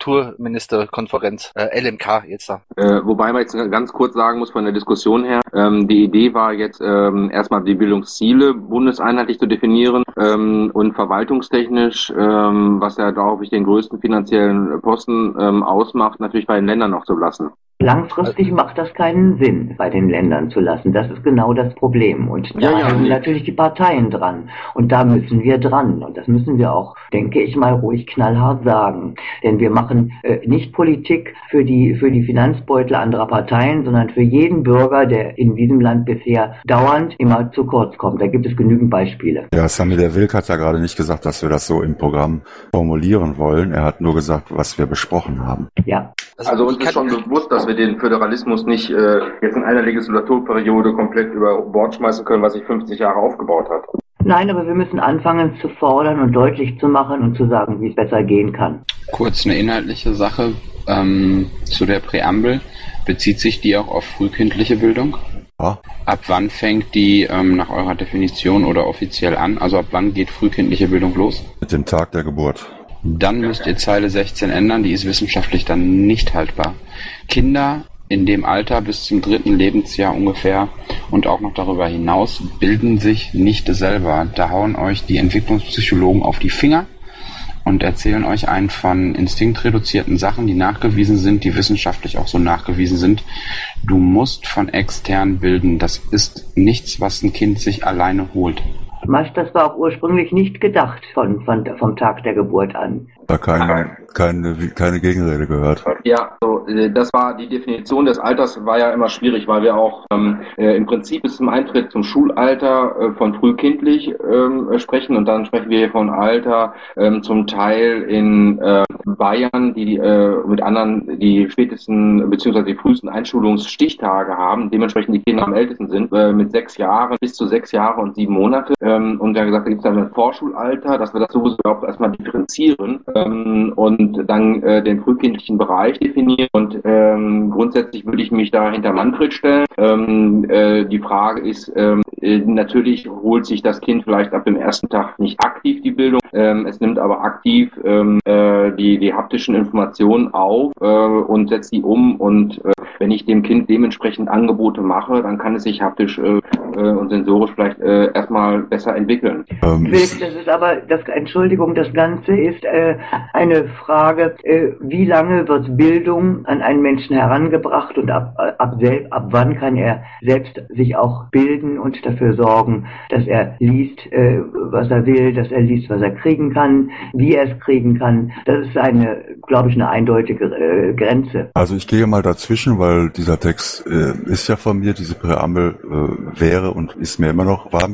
Landeskulturministerkonferenz, äh, L M K jetzt da. Äh, wobei man jetzt ganz kurz sagen muss von der Diskussion her, ähm, die Idee war jetzt ähm, erstmal die Bildungsziele bundeseinheitlich zu definieren ähm, und verwaltungstechnisch, ähm, was ja, glaube ich, den größten finanziellen Posten ähm, ausmacht, natürlich bei den Ländern noch zu lassen. Langfristig macht das keinen Sinn, bei den Ländern zu lassen. Das ist genau das Problem. Und da Ja, ja, hängen nee. natürlich die Parteien dran. Und da müssen wir dran. Und das müssen wir auch, denke ich mal, ruhig knallhart sagen. Denn wir machen äh, nicht Politik für die, für die Finanzbeutel anderer Parteien, sondern für jeden Bürger, der in diesem Land bisher dauernd immer zu kurz kommt. Da gibt es genügend Beispiele. Ja, Sami, der Wilk hat ja gerade nicht gesagt, dass wir das so im Programm formulieren wollen. Er hat nur gesagt, was wir besprochen haben. Ja. Also uns ich ist kann- schon bewusst, dass wir den Föderalismus nicht äh, jetzt in einer Legislaturperiode komplett über Bord schmeißen können, was sich fünfzig Jahre aufgebaut hat. Nein, aber wir müssen anfangen zu fordern und deutlich zu machen und zu sagen, wie es besser gehen kann. Kurz eine inhaltliche Sache ähm, zu der Präambel. Bezieht sich die auch auf frühkindliche Bildung? Ja. Ab wann fängt die ähm, nach eurer Definition oder offiziell an? Also ab wann geht frühkindliche Bildung los? Mit dem Tag der Geburt. Dann müsst ihr Zeile sechzehn ändern, die ist wissenschaftlich dann nicht haltbar. Kinder in dem Alter bis zum dritten Lebensjahr ungefähr und auch noch darüber hinaus bilden sich nicht selber. Da hauen euch die Entwicklungspsychologen auf die Finger und erzählen euch einen von instinktreduzierten Sachen, die nachgewiesen sind, die wissenschaftlich auch so nachgewiesen sind. Du musst von extern bilden. Das ist nichts, was ein Kind sich alleine holt. Masch, das war auch ursprünglich nicht gedacht von, von, vom Tag der Geburt an. Da keine, keine, keine Gegenrede gehört. Ja, so, äh, das war die Definition des Alters, war ja immer schwierig, weil wir auch ähm, äh, im Prinzip bis zum Eintritt zum Schulalter äh, von frühkindlich ähm, äh, sprechen und dann sprechen wir von Alter ähm, zum Teil in äh, Bayern, die äh, mit anderen die spätesten bzw. die frühesten Einschulungsstichtage haben, dementsprechend die Kinder am ältesten sind, äh, mit sechs Jahren bis zu sechs Jahre und sieben Monate. Ähm, und wir haben gesagt, da gibt es dann ein Vorschulalter, dass wir das sowieso auch erstmal differenzieren ähm, und dann äh, den frühkindlichen Bereich definieren. Und ähm, grundsätzlich würde ich mich da hinter Manfred stellen. Ähm, äh, die Frage ist, ähm, äh, natürlich holt sich das Kind vielleicht ab dem ersten Tag nicht aktiv die Bildung. Ähm, es nimmt aber aktiv ähm, äh, die, die haptischen Informationen auf äh, und setzt die um. Und äh, wenn ich dem Kind dementsprechend Angebote mache, dann kann es sich haptisch äh, äh, und sensorisch vielleicht äh, erstmal besser entwickeln. Ähm, Felix, das ist aber, das, Entschuldigung, das Ganze ist äh, eine Frage, äh, wie lange wird Bildung an einen Menschen herangebracht und ab, ab, sel- ab wann kann er selbst sich auch bilden und dafür sorgen, dass er liest, äh, was er will, dass er liest, was er kriegen kann, wie er es kriegen kann. Das ist eine, glaube ich, eine eindeutige äh, Grenze. Also ich gehe mal dazwischen, weil dieser Text äh, ist ja von mir, diese Präambel äh, wäre und ist mir immer noch, war mir und ist mir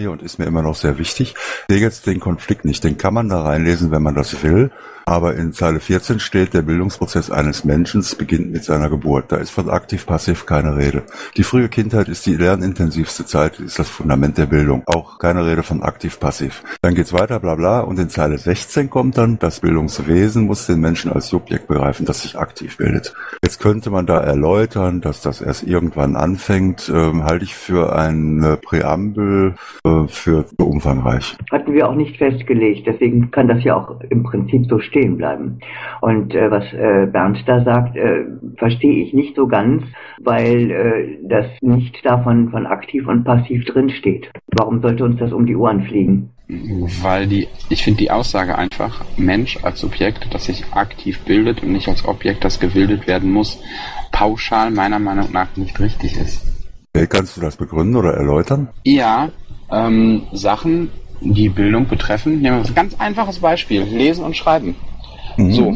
mir immer noch sehr wichtig. Ich sehe jetzt den Konflikt nicht, den kann man da reinlesen, wenn man das will. Aber in Zeile vierzehn steht, der Bildungsprozess eines Menschen beginnt mit seiner Geburt. Da ist von aktiv-passiv keine Rede. Die frühe Kindheit ist die lernintensivste Zeit, ist das Fundament der Bildung. Auch keine Rede von aktiv-passiv. Dann geht's weiter, bla bla. Und in Zeile sechzehn kommt dann, das Bildungswesen muss den Menschen als Subjekt begreifen, das sich aktiv bildet. Jetzt könnte man da erläutern, dass das erst irgendwann anfängt, ähm, halte ich für eine Präambel äh, für umfangreich. Hatten wir auch nicht festgelegt, deswegen kann das ja auch im Prinzip so stehen bleiben. Und äh, was äh, Bernd da sagt, äh, verstehe ich nicht so ganz, weil äh, das nicht davon von aktiv und passiv drinsteht. Warum sollte uns das um die Ohren fliegen? Weil die, ich finde die Aussage einfach, Mensch als Subjekt, das sich aktiv bildet und nicht als Objekt, das gebildet werden muss, pauschal meiner Meinung nach nicht richtig ist. Hey, kannst du das begründen oder erläutern? Ja, ähm, Sachen, die Bildung betreffen. Nehmen wir ein ganz einfaches Beispiel. Lesen und Schreiben. Mhm. So.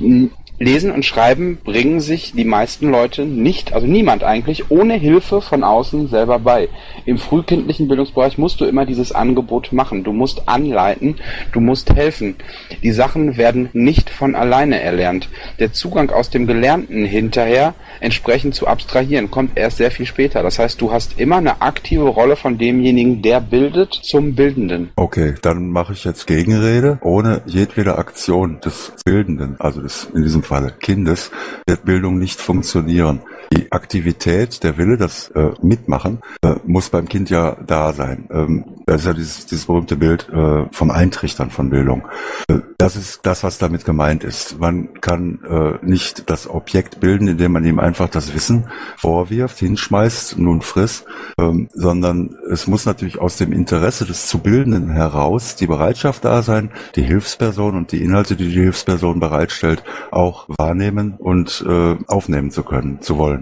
Lesen und Schreiben bringen sich die meisten Leute nicht, also niemand eigentlich, ohne Hilfe von außen selber bei. Im frühkindlichen Bildungsbereich musst du immer dieses Angebot machen. Du musst anleiten, du musst helfen. Die Sachen werden nicht von alleine erlernt. Der Zugang aus dem Gelernten hinterher entsprechend zu abstrahieren, kommt erst sehr viel später. Das heißt, du hast immer eine aktive Rolle von demjenigen, der bildet, zum Bildenden. Okay, dann mache ich jetzt Gegenrede. Ohne jedwede Aktion des Bildenden, also des, in diesem Falle Kindes, wird Bildung nicht funktionieren. Die Aktivität, der Wille, das äh, Mitmachen, äh, muss beim Kind ja da sein. Ähm, das ist ja dieses, dieses berühmte Bild äh, vom Eintrichtern von Bildung. Äh, das ist das, was damit gemeint ist. Man kann äh, nicht das Objekt bilden, indem man ihm einfach das Wissen vorwirft, hinschmeißt, nun friss, ähm, sondern es muss natürlich aus dem Interesse des zu Bildenden heraus die Bereitschaft da sein, die Hilfsperson und die Inhalte, die die Hilfsperson bereitstellt, auch wahrnehmen und äh, aufnehmen zu können, zu wollen.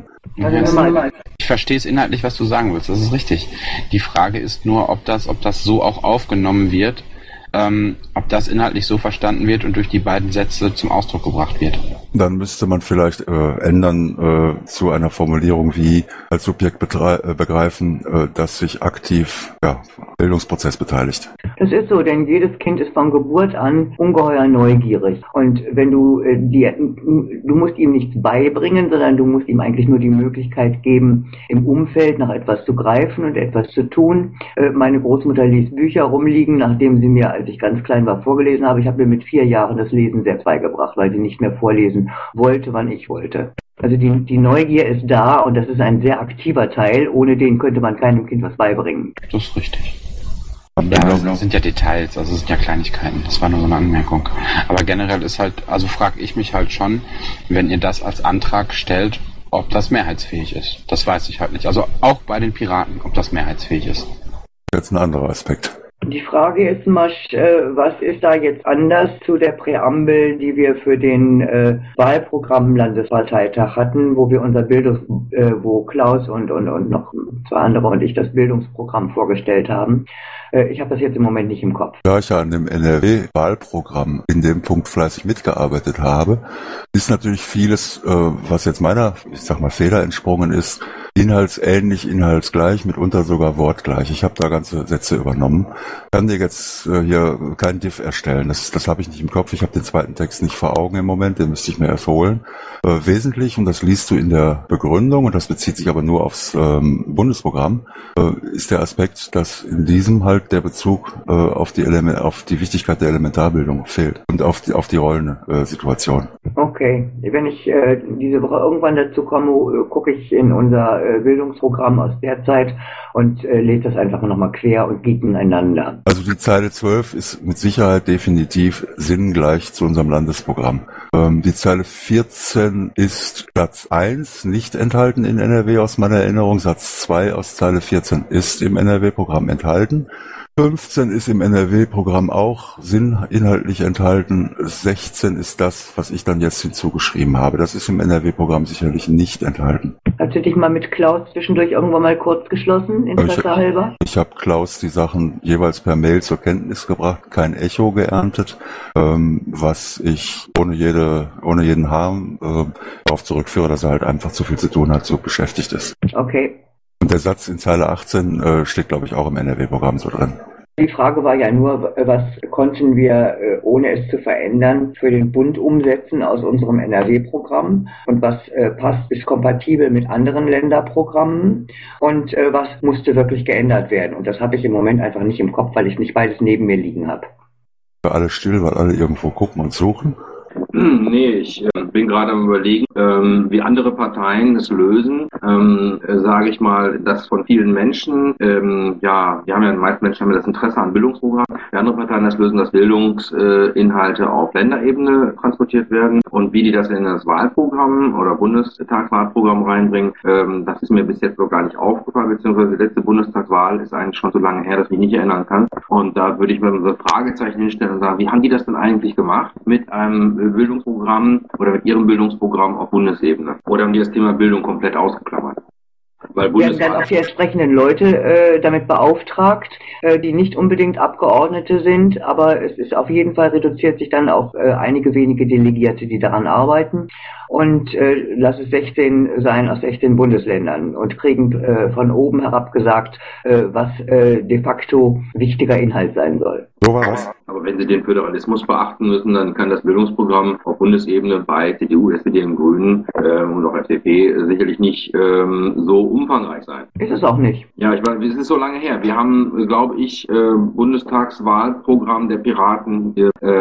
Ich verstehe es inhaltlich, was du sagen willst. Das ist richtig. Die Frage ist nur, ob das, ob das so auch aufgenommen wird, ähm, ob das inhaltlich so verstanden wird und durch die beiden Sätze zum Ausdruck gebracht wird. Dann müsste man vielleicht äh, ändern äh, zu einer Formulierung wie als Subjekt betre- äh, begreifen, äh, dass sich aktiv ja, Bildungsprozess beteiligt. Das ist so, denn jedes Kind ist von Geburt an ungeheuer neugierig. Und wenn du äh, dir, du musst ihm nichts beibringen, sondern du musst ihm eigentlich nur die Möglichkeit geben, im Umfeld nach etwas zu greifen und etwas zu tun. Äh, meine Großmutter ließ Bücher rumliegen, nachdem sie mir, als ich ganz klein war, vorgelesen habe. Ich habe mir mit vier Jahren das Lesen selbst beigebracht, weil sie nicht mehr vorlesen wollte, wann ich wollte. Also die, die Neugier ist da und das ist ein sehr aktiver Teil. Ohne den könnte man keinem Kind was beibringen. Das ist richtig. Ja, das sind ja Details, also das sind ja Kleinigkeiten. Das war nur so eine Anmerkung. Aber generell ist halt, also frage ich mich halt schon, wenn ihr das als Antrag stellt, ob das mehrheitsfähig ist. Das weiß ich halt nicht. Also auch bei den Piraten, ob das mehrheitsfähig ist. Jetzt ein anderer Aspekt. Die Frage ist, Masch, äh, was ist da jetzt anders zu der Präambel, die wir für den äh, Wahlprogramm-Landesparteitag hatten, wo wir unser Bildungs, äh, wo Klaus und, und, und noch zwei andere und ich das Bildungsprogramm vorgestellt haben. Äh, ich habe das jetzt im Moment nicht im Kopf. Da ich ja an dem N R W-Wahlprogramm in dem Punkt fleißig mitgearbeitet habe, ist natürlich vieles, äh, was jetzt meiner, ich sag mal, Feder entsprungen ist, inhaltsähnlich, inhaltsgleich, mitunter sogar wortgleich. Ich habe da ganze Sätze übernommen. Kann dir jetzt äh, hier kein Diff erstellen. Das, das habe ich nicht im Kopf. Ich habe den zweiten Text nicht vor Augen im Moment. Den müsste ich mir erst holen. Äh, wesentlich, und das liest du in der Begründung, und das bezieht sich aber nur aufs ähm, Bundesprogramm, äh, ist der Aspekt, dass in diesem halt der Bezug äh, auf die Element, auf die Wichtigkeit der Elementarbildung fehlt und auf die, auf die Rollensituation. Äh, okay. Wenn ich äh, diese Woche irgendwann dazu komme, äh, gucke ich in unser äh, Bildungsprogramm aus der Zeit und äh, lese das einfach nochmal quer und gegeneinander. Also die Zeile zwölf ist mit Sicherheit definitiv sinngleich zu unserem Landesprogramm. Ähm, die Zeile vierzehn ist Satz eins nicht enthalten in N R W aus meiner Erinnerung. Satz zwei aus Zeile vierzehn ist im N R W-Programm enthalten. fünfzehn ist im N R W-Programm auch inhaltlich enthalten. sechzehn ist das, was ich dann jetzt hinzugeschrieben habe. Das ist im N R W-Programm sicherlich nicht enthalten. Hast du dich mal mit Klaus zwischendurch irgendwann mal kurz geschlossen, Interesse halber? Ich habe Klaus die Sachen jeweils per Mail zur Kenntnis gebracht, kein Echo geerntet, ähm, was ich ohne jede, ohne jeden Harm äh, darauf zurückführe, dass er halt einfach zu viel zu tun hat, so beschäftigt ist. Okay. Und der Satz in Zeile achtzehn äh, steht, glaube ich, auch im N R W-Programm so drin. Die Frage war ja nur, was konnten wir, ohne es zu verändern, für den Bund umsetzen aus unserem N R W-Programm und was äh, passt, ist kompatibel mit anderen Länderprogrammen und äh, was musste wirklich geändert werden. Und das habe ich im Moment einfach nicht im Kopf, weil ich nicht beides neben mir liegen habe. Alle still, weil alle irgendwo gucken und suchen? Nee, ich äh, bin gerade am Überlegen, ähm, wie andere Parteien es lösen. Ähm, äh, sage ich mal, dass von vielen Menschen, ähm, ja, wir haben ja, die meisten Menschen haben ja das Interesse an Bildungsprogrammen, wie andere Parteien das lösen, dass Bildungsinhalte äh, auf Länderebene transportiert werden und wie die das in das Wahlprogramm oder Bundestagswahlprogramm reinbringen, ähm, das ist mir bis jetzt noch gar nicht aufgefallen, beziehungsweise die letzte Bundestagswahl ist eigentlich schon so lange her, dass ich mich nicht erinnern kann. Und da würde ich mir so Fragezeichen hinstellen und sagen, wie haben die das denn eigentlich gemacht mit einem Bildungsprogramm oder mit ihrem Bildungsprogramm auf Bundesebene? Oder haben die das Thema Bildung komplett ausgeklammert? Weil werden dann auch die entsprechenden Leute äh, damit beauftragt, äh, die nicht unbedingt Abgeordnete sind, aber es ist auf jeden Fall reduziert sich dann auf äh, einige wenige Delegierte, die daran arbeiten. Und äh, lass es sechzehn sein aus sechzehn Bundesländern und kriegen äh, von oben herab gesagt, äh, was äh, de facto wichtiger Inhalt sein soll. So war das. Aber wenn Sie den Föderalismus beachten müssen, dann kann das Bildungsprogramm auf Bundesebene bei C D U, S P D und Grünen ähm, und auch F D P sicherlich nicht ähm, so umfangreich sein. Ist es auch nicht. Ja, ich meine, es ist so lange her. Wir haben, glaube ich, äh, Bundestagswahlprogramm der Piraten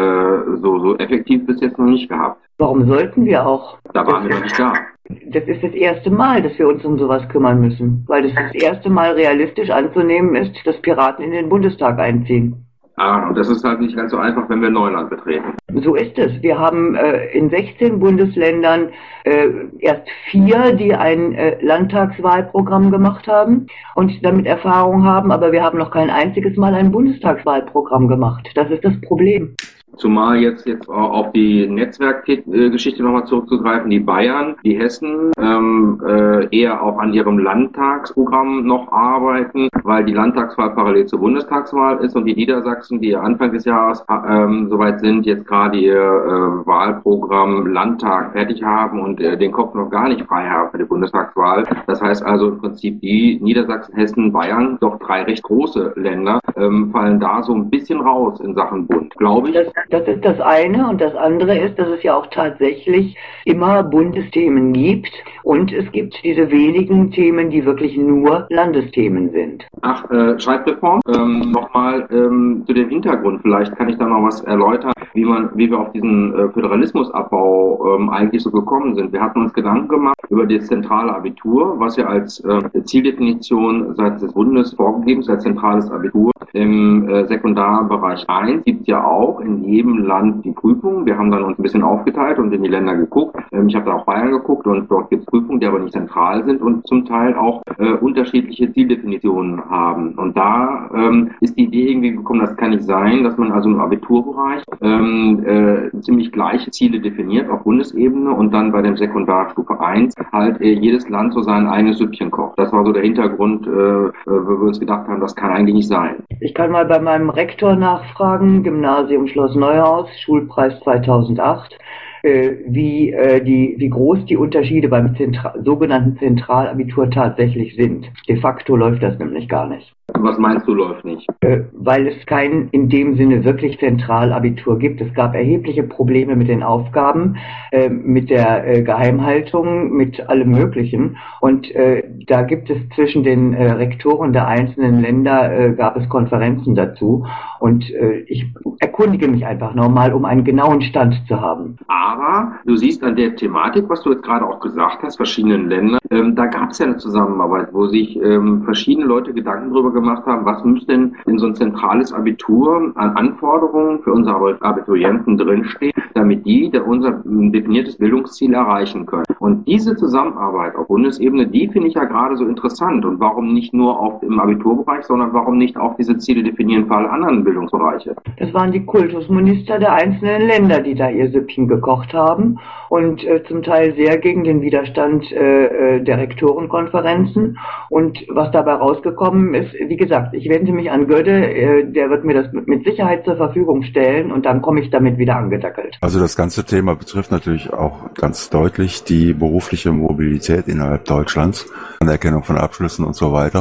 äh, so, so effektiv bis jetzt noch nicht gehabt. Warum sollten wir auch? Da waren wir noch nicht da. Das ist das erste Mal, dass wir uns um sowas kümmern müssen, weil das das erste Mal realistisch anzunehmen ist, dass Piraten in den Bundestag einziehen. Ah, und das ist halt nicht ganz so einfach, wenn wir Neuland betreten. So ist es. Wir haben äh, in sechzehn Bundesländern äh, erst vier, die ein äh, Landtagswahlprogramm gemacht haben und damit Erfahrung haben, aber wir haben noch kein einziges Mal ein Bundestagswahlprogramm gemacht. Das ist das Problem. Zumal jetzt jetzt auf die Netzwerkgeschichte nochmal zurückzugreifen, die Bayern, die Hessen ähm, äh, eher auch an ihrem Landtagsprogramm noch arbeiten, weil die Landtagswahl parallel zur Bundestagswahl ist und die Niedersachsen, die Anfang des Jahres ähm, soweit sind, jetzt gerade ihr äh, Wahlprogramm Landtag fertig haben und äh, den Kopf noch gar nicht frei haben für die Bundestagswahl. Das heißt also im Prinzip die Niedersachsen, Hessen, Bayern, doch drei recht große Länder, ähm, fallen da so ein bisschen raus in Sachen Bund, glaube ich. Das, das ist das eine und das andere ist, dass es ja auch tatsächlich immer Bundesthemen gibt und es gibt diese wenigen Themen, die wirklich nur Landesthemen sind. Ach, äh, Schreibreform. Ähm, Nochmal ähm, zu dem Hintergrund. Vielleicht kann ich da noch was erläutern, wie man, wie wir auf diesen äh, Föderalismusabbau ähm, eigentlich so gekommen sind. Wir hatten uns Gedanken gemacht über das zentrale Abitur, was ja als äh, Zieldefinition seitens des Bundes vorgegeben ist, als zentrales Abitur. Im äh, Sekundarbereich eins gibt es ja auch in jedem Land die Prüfung. Wir haben dann uns ein bisschen aufgeteilt und in die Länder geguckt. Ähm, ich habe da auch Bayern geguckt und dort gibt es Prüfungen, die aber nicht zentral sind und zum Teil auch äh, unterschiedliche Zieldefinitionen haben. Und da ähm, ist die Idee irgendwie gekommen, das kann nicht sein, dass man also im Abiturbereich ähm, äh, ziemlich gleiche Ziele definiert auf Bundesebene und dann bei dem Sekundarstufe eins halt äh, jedes Land so sein eigenes Süppchen kocht. Das war so der Hintergrund, äh, wo wir uns gedacht haben, das kann eigentlich nicht sein. Ich kann mal bei meinem Rektor nachfragen, Gymnasium Schloss Neuhaus, Schulpreis zweitausendacht, äh, wie, äh, die, wie groß die Unterschiede beim Zentra- sogenannten Zentralabitur tatsächlich sind. De facto läuft das nämlich gar nicht. Was meinst du, läuft nicht? Äh, weil es kein in dem Sinne wirklich Zentralabitur gibt. Es gab erhebliche Probleme mit den Aufgaben, äh, mit der äh, Geheimhaltung, mit allem Möglichen. Und äh, da gibt es zwischen den äh, Rektoren der einzelnen Länder, äh, gab es Konferenzen dazu. Und äh, ich erkundige mich einfach nochmal, um einen genauen Stand zu haben. Aber du siehst an der Thematik, was du jetzt gerade auch gesagt hast, verschiedenen Ländern, ähm, da gab es ja eine Zusammenarbeit, wo sich ähm, verschiedene Leute Gedanken darüber gemacht haben, was muss denn in so ein zentrales Abitur an Anforderungen für unsere Abiturienten drinstehen, damit die der unser definiertes Bildungsziel erreichen können. Und diese Zusammenarbeit auf Bundesebene, die finde ich ja gerade so interessant. Und warum nicht nur auf im Abiturbereich, sondern warum nicht auch diese Ziele definieren für alle anderen Bildungsbereiche? Das waren die Kultusminister der einzelnen Länder, die da ihr Süppchen gekocht haben und äh, zum Teil sehr gegen den Widerstand äh, der Rektorenkonferenzen. Und was dabei rausgekommen ist, wie gesagt, ich wende mich an Gödde, äh, der wird mir das mit Sicherheit zur Verfügung stellen und dann komme ich damit wieder angedackelt. Also das ganze Thema betrifft natürlich auch ganz deutlich die berufliche Mobilität innerhalb Deutschlands, Anerkennung von Abschlüssen und so weiter.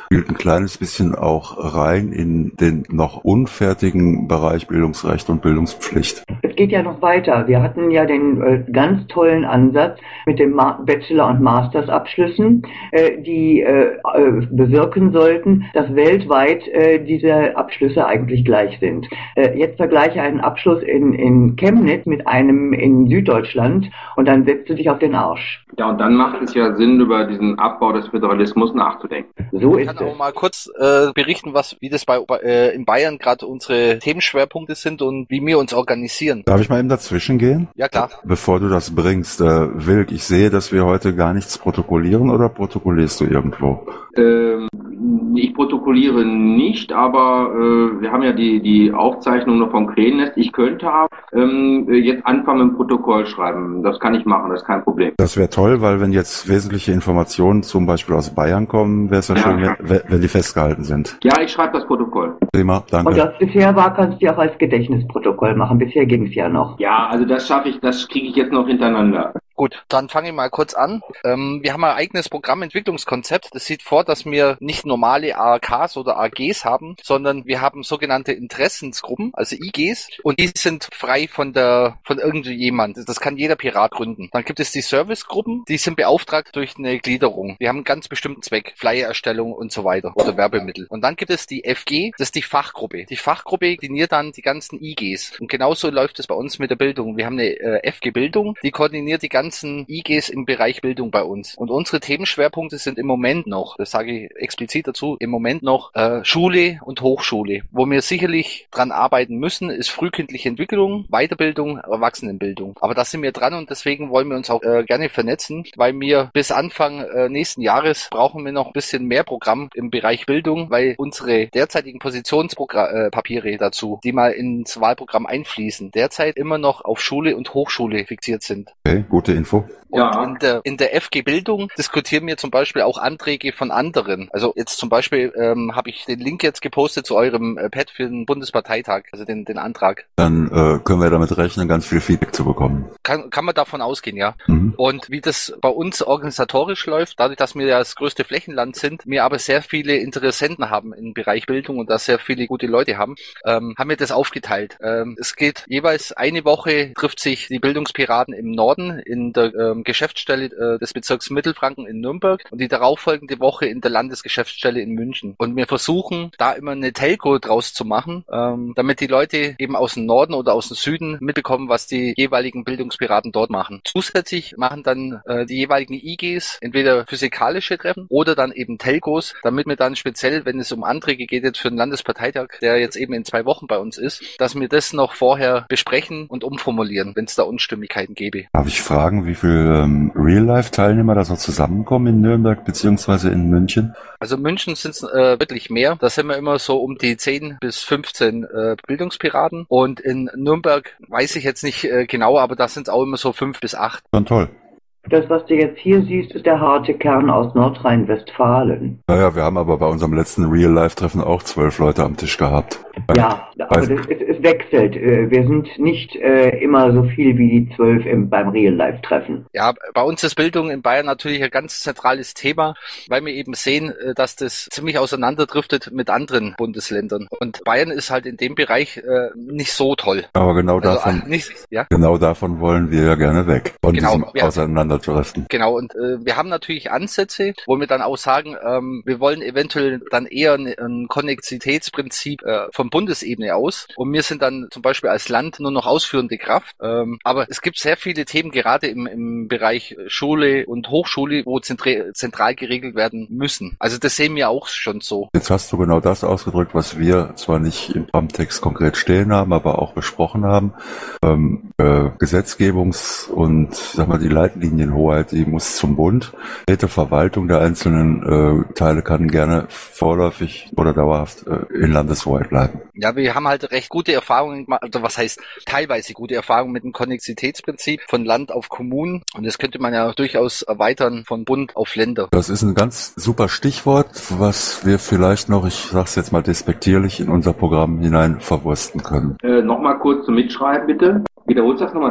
Spielt ein kleines bisschen auch rein in den noch unfertigen Bereich Bildungsrecht und Bildungspflicht. Es geht ja noch weiter. Wir hatten ja den äh, ganz tollen Ansatz mit den Ma- Bachelor- und Mastersabschlüssen, äh, die äh, äh, bewirken sollten, dass weltweit äh, diese Abschlüsse eigentlich gleich sind. Äh, jetzt vergleiche einen Abschluss in, in Chemnitz mit einem in Süddeutschland und dann setzt du dich auf den Arsch. Ja, und dann macht es ja Sinn, über diesen Abbau des Föderalismus nachzudenken. So Ich ist kann es. auch mal kurz äh, berichten, was wie das bei äh, in Bayern gerade unsere Themenschwerpunkte sind und wie wir uns organisieren. Darf ich mal eben dazwischen gehen? Ja, klar. Bevor du das bringst, äh, Wilk, ich sehe, dass wir heute gar nichts protokollieren, oder protokollierst du irgendwo? Ähm, ich protokolliere nicht, aber äh, wir haben ja die, die Aufzeichnung noch vom Krähennest. Ich könnte aber ähm, jetzt anfangen mit dem Protokoll schreiben. Das kann ich machen, das ist kein Problem. Das wäre toll, weil wenn jetzt wesentliche Informationen zum Beispiel aus Bayern kommen, wäre es ja, Ja. schön, wenn, wenn die festgehalten sind. Ja, ich schreibe das Protokoll. Prima, danke. Und das bisher war, kannst du ja auch als Gedächtnisprotokoll machen. Bisher ging es ja noch. Ja, also das schaffe ich, das kriege ich jetzt noch hintereinander. Gut, dann fange ich mal kurz an. Ähm, wir haben ein eigenes Programmentwicklungskonzept. Das sieht vor, dass wir nicht normale A Ks oder A Gs haben, sondern wir haben sogenannte Interessensgruppen, also I Gs, und die sind frei von der von irgendjemand. Das kann jeder Pirat gründen. Dann gibt es die Servicegruppen, die sind beauftragt durch eine Gliederung. Wir haben einen ganz bestimmten Zweck, Flyererstellung und so weiter oder Werbemittel. Und dann gibt es die F G, das ist die Fachgruppe. Die Fachgruppe koordiniert dann die ganzen I Gs. Und genauso läuft es bei uns mit der Bildung. Wir haben eine äh, F G Bildung, die koordiniert die ganzen I Gs im Bereich Bildung bei uns. Und unsere Themenschwerpunkte sind im Moment noch, das sage ich explizit dazu, im Moment noch äh, Schule und Hochschule. Wo wir sicherlich dran arbeiten müssen, ist frühkindliche Entwicklung, Weiterbildung, Erwachsenenbildung. Aber da sind wir dran und deswegen wollen wir uns auch äh, gerne vernetzen, weil wir bis Anfang äh, nächsten Jahres brauchen wir noch ein bisschen mehr Programm im Bereich Bildung, weil unsere derzeitigen Positionspapiere äh, dazu, die mal ins Wahlprogramm einfließen, derzeit immer noch auf Schule und Hochschule fixiert sind. Okay, gute Info. Und Ja. in der, in der F G Bildung diskutieren wir zum Beispiel auch Anträge von anderen. Also jetzt zum Beispiel ähm, habe ich den Link jetzt gepostet zu eurem äh, Pad für den Bundesparteitag, also den, den Antrag. Dann äh, können wir damit rechnen, ganz viel Feedback zu bekommen. Kann, kann man davon ausgehen, ja. Mhm. Und wie das bei uns organisatorisch läuft, dadurch, dass wir ja das größte Flächenland sind, wir aber sehr viele Interessenten haben im Bereich Bildung und da sehr viele gute Leute haben, ähm, haben wir das aufgeteilt. Ähm, es geht jeweils eine Woche, trifft sich die Bildungspiraten im Norden in der ähm, Geschäftsstelle äh, des Bezirks Mittelfranken in Nürnberg und die darauffolgende Woche in der Landesgeschäftsstelle in München. Und wir versuchen, da immer eine Telco draus zu machen, ähm, damit die Leute eben aus dem Norden oder aus dem Süden mitbekommen, was die jeweiligen Bildungspiraten dort machen. Zusätzlich machen dann äh, die jeweiligen I Gs entweder physikalische Treffen oder dann eben Telcos, damit wir dann speziell, wenn es um Anträge geht jetzt für den Landesparteitag, der jetzt eben in zwei Wochen bei uns ist, dass wir das noch vorher besprechen und umformulieren, wenn es da Unstimmigkeiten gäbe. Darf ich fragen, wie viele ähm, Real-Life-Teilnehmer da so zusammenkommen in Nürnberg beziehungsweise in München? Also in München sind es äh, wirklich mehr. Da sind wir immer so um die zehn bis fünfzehn äh, Bildungspiraten. Und in Nürnberg weiß ich jetzt nicht äh, genau, aber da sind es auch immer so fünf bis acht. Schon toll. Das, was du jetzt hier siehst, ist der harte Kern aus Nordrhein-Westfalen. Naja, wir haben aber bei unserem letzten Real-Life-Treffen auch zwölf Leute am Tisch gehabt. Ja, aber das, es, es wechselt. Äh, Wir sind nicht äh, immer so viel wie die zwölf im, beim Real-Life-Treffen. Ja, bei uns ist Bildung in Bayern natürlich ein ganz zentrales Thema, weil wir eben sehen, äh, dass das ziemlich auseinanderdriftet mit anderen Bundesländern. Und Bayern ist halt in dem Bereich äh, nicht so toll. Aber genau Also, davon, äh, nicht, ja? genau davon wollen wir ja gerne weg. Von Genau, diesem ja. Auseinanderdriften. Genau, und äh, wir haben natürlich Ansätze, wo wir dann auch sagen, ähm, wir wollen eventuell dann eher ein, ein Konnexitätsprinzip äh, von Bundesebene aus. Und wir sind dann zum Beispiel als Land nur noch ausführende Kraft. Ähm, aber es gibt sehr viele Themen, gerade im, im Bereich Schule und Hochschule, wo zentra- zentral geregelt werden müssen. Also das sehen wir auch schon so. Jetzt hast du genau das ausgedrückt, was wir zwar nicht im Programmtext konkret stehen haben, aber auch besprochen haben. Ähm, äh, Gesetzgebungs- und sag mal die Leitlinienhoheit, die muss zum Bund. Die Verwaltung der einzelnen äh, Teile kann gerne vorläufig oder dauerhaft äh, in Landeshoheit bleiben. Ja, wir haben halt recht gute Erfahrungen gemacht, also was heißt teilweise gute Erfahrungen mit dem Konnexitätsprinzip von Land auf Kommunen. Und das könnte man ja durchaus erweitern von Bund auf Länder. Das ist ein ganz super Stichwort, was wir vielleicht noch, ich sag's jetzt mal despektierlich, in unser Programm hinein verwursten können. Äh, Nochmal kurz zum Mitschreiben, bitte. Wiederholst du das nochmal, Schatz?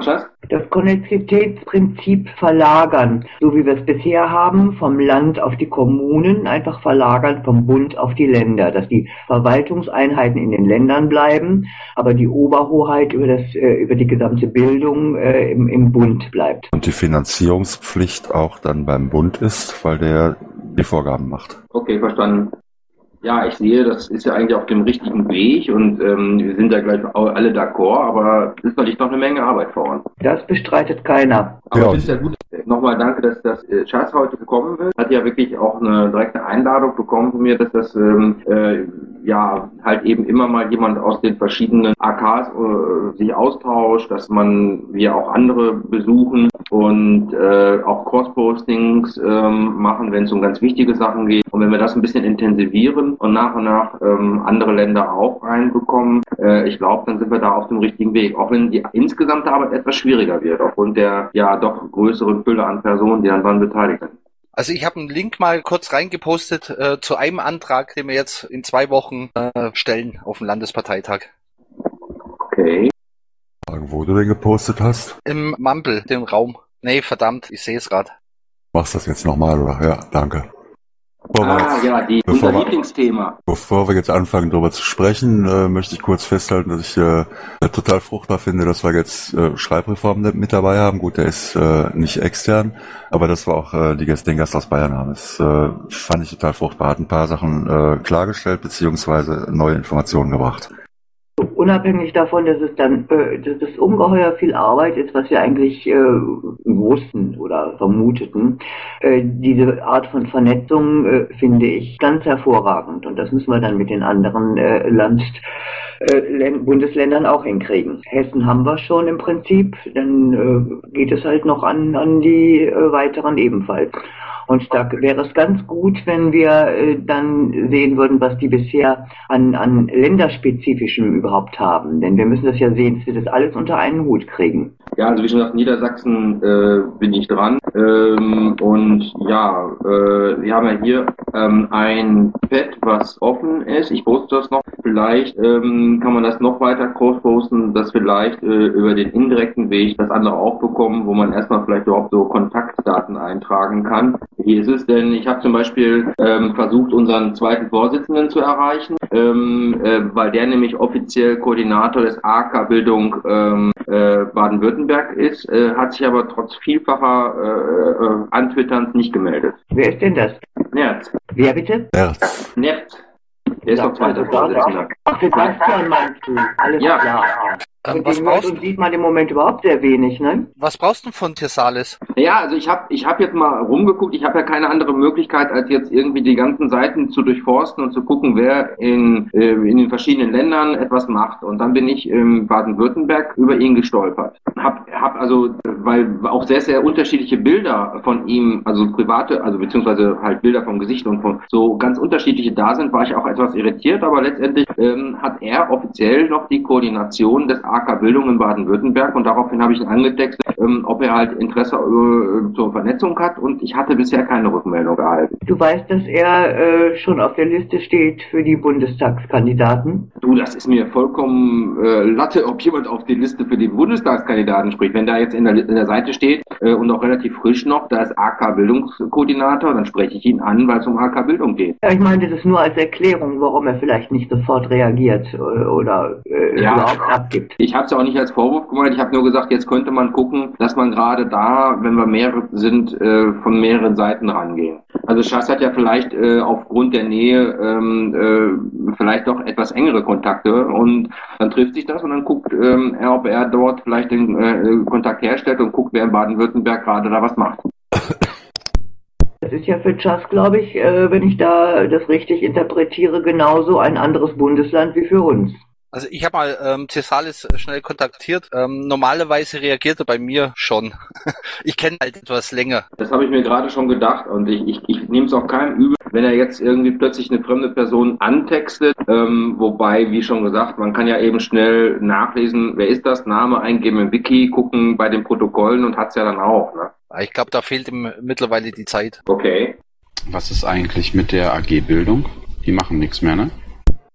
Das Konnexitätsprinzip verlagern, so wie wir es bisher haben, vom Land auf die Kommunen, einfach verlagern vom Bund auf die Länder, dass die Verwaltungseinheiten in den Ländern bleiben, aber die Oberhoheit über das äh, über die gesamte Bildung äh, im, im Bund bleibt. Und die Finanzierungspflicht auch dann beim Bund ist, weil der die Vorgaben macht. Okay, verstanden. Ja, ich sehe, das ist ja eigentlich auf dem richtigen Weg und ähm, wir sind ja gleich alle d'accord, aber es ist natürlich noch eine Menge Arbeit vor uns. Das bestreitet keiner. Aber Ja. ich finde es ja gut. Nochmal danke, dass das äh, Charles heute gekommen ist. Hat ja wirklich auch eine direkte Einladung bekommen von mir, dass das ähm, äh, ja halt eben immer mal jemand aus den verschiedenen A Ks äh, sich austauscht, dass man wir auch andere besuchen und äh, auch Cross-Postings ähm, machen, wenn es um ganz wichtige Sachen geht. Und wenn wir das ein bisschen intensivieren und nach und nach ähm, andere Länder auch reinbekommen, äh, ich glaube, dann sind wir da auf dem richtigen Weg. Auch wenn die insgesamte Arbeit etwas schwieriger wird, aufgrund der ja doch größeren Fülle an Personen, die daran beteiligt sind. Also ich habe einen Link mal kurz reingepostet äh, zu einem Antrag, den wir jetzt in zwei Wochen äh, stellen auf dem Landesparteitag. Okay. Wo du den gepostet hast? Im Mumble, dem Raum. Nee, verdammt, ich sehe es gerade. Machst das jetzt nochmal, oder? Ja, danke. Bevor wir Ah, jetzt, ja, die, bevor unser wir- Lieblingsthema. Bevor wir jetzt anfangen, darüber zu sprechen, äh, möchte ich kurz festhalten, dass ich äh, total fruchtbar finde, dass wir jetzt äh, Schreibreform mit dabei haben. Gut, der ist äh, nicht extern, aber das war auch äh, die Gäste, den Gast aus Bayern haben. Das äh, fand ich total fruchtbar. Hat ein paar Sachen äh, klargestellt beziehungsweise neue Informationen gebracht. Unabhängig davon, dass es dann, äh, dass es ungeheuer viel Arbeit ist, was wir eigentlich äh, wussten oder vermuteten, äh, diese Art von Vernetzung äh, finde ich ganz hervorragend und das müssen wir dann mit den anderen äh, Land, äh, Län- Bundesländern auch hinkriegen. Hessen haben wir schon im Prinzip, dann äh, geht es halt noch an, an die äh, weiteren ebenfalls. Und da wäre es ganz gut, wenn wir äh, dann sehen würden, was die bisher an, an länderspezifischem überhaupt haben. Denn wir müssen das ja sehen, dass wir das alles unter einen Hut kriegen. Ja, also wie schon gesagt, Niedersachsen äh, bin ich dran. Ähm, und ja, äh, wir haben ja hier ähm, ein Pad, was offen ist. Ich poste das noch. Vielleicht ähm, kann man das noch weiter cross-posten, dass vielleicht äh, über den indirekten Weg das andere auch bekommen, wo man erstmal vielleicht überhaupt so Kontaktdaten eintragen kann. Hier ist es, denn ich habe zum Beispiel ähm, versucht, unseren zweiten Vorsitzenden zu erreichen, ähm, äh, weil der nämlich offiziell Koordinator des A K Bildung ähm, äh, Baden-Württemberg ist, äh, hat sich aber trotz vielfacher äh, äh, Antwitterns nicht gemeldet. Wer ist denn das? Nerz. Wer bitte? Nerz. Nerz. Der ist doch zweiter Vorsitzender. Ach, Sebastian meinst du? Alles Ja. klar. Ähm, Und was den hört brauchst und sieht man im Moment überhaupt sehr wenig, ne? Was brauchst du von Thessalis? Ja, also ich habe ich hab jetzt mal rumgeguckt, ich habe ja keine andere Möglichkeit, als jetzt irgendwie die ganzen Seiten zu durchforsten und zu gucken, wer in, äh, in den verschiedenen Ländern etwas macht. Und dann bin ich in Baden-Württemberg über ihn gestolpert. Hab, hab also, weil auch sehr, sehr unterschiedliche Bilder von ihm, also private, also beziehungsweise halt Bilder vom Gesicht und von so ganz unterschiedliche da sind, war ich auch etwas irritiert, aber letztendlich ähm, hat er offiziell noch die Koordination des A K Bildung in Baden-Württemberg und daraufhin habe ich ihn angetextet, ähm, ob er halt Interesse äh, zur Vernetzung hat und ich hatte bisher keine Rückmeldung erhalten. Du weißt, dass er äh, schon auf der Liste steht für die Bundestagskandidaten? Du, das ist mir vollkommen äh, Latte, ob jemand auf die Liste für die Bundestagskandidaten spricht. Wenn da jetzt in der, in der Seite steht äh, und auch relativ frisch noch, da ist A K Bildungskoordinator, dann spreche ich ihn an, weil es um A K Bildung geht. Ja, ich meine, das ist nur als Erklärung, warum er vielleicht nicht sofort reagiert äh, oder äh, Ja. überhaupt abgibt. Ich habe es ja auch nicht als Vorwurf gemeint, ich habe nur gesagt, jetzt könnte man gucken, dass man gerade da, wenn wir mehrere sind, äh, von mehreren Seiten rangehen. Also Schass hat ja vielleicht äh, aufgrund der Nähe ähm, äh, vielleicht doch etwas engere Kontakte und dann trifft sich das und dann guckt ähm, er, ob er dort vielleicht den äh, Kontakt herstellt und guckt, wer in Baden-Württemberg gerade da was macht. Das ist ja für Chas, glaube ich, äh, wenn ich da das richtig interpretiere, genauso ein anderes Bundesland wie für uns. Also ich habe mal ähm, Thessalis schnell kontaktiert. Ähm, normalerweise reagiert er bei mir schon. Ich kenne halt etwas länger. Das habe ich mir gerade schon gedacht und ich, ich, ich nehme es auch keinem übel, wenn er jetzt irgendwie plötzlich eine fremde Person antextet. Ähm, wobei, wie schon gesagt, man kann ja eben schnell nachlesen, wer ist das, Name eingeben im Wiki, gucken bei den Protokollen und hat's ja dann auch. Ne? Ich glaube, da fehlt ihm mittlerweile die Zeit. Okay. Was ist eigentlich mit der A G Bildung? Die machen nichts mehr, ne?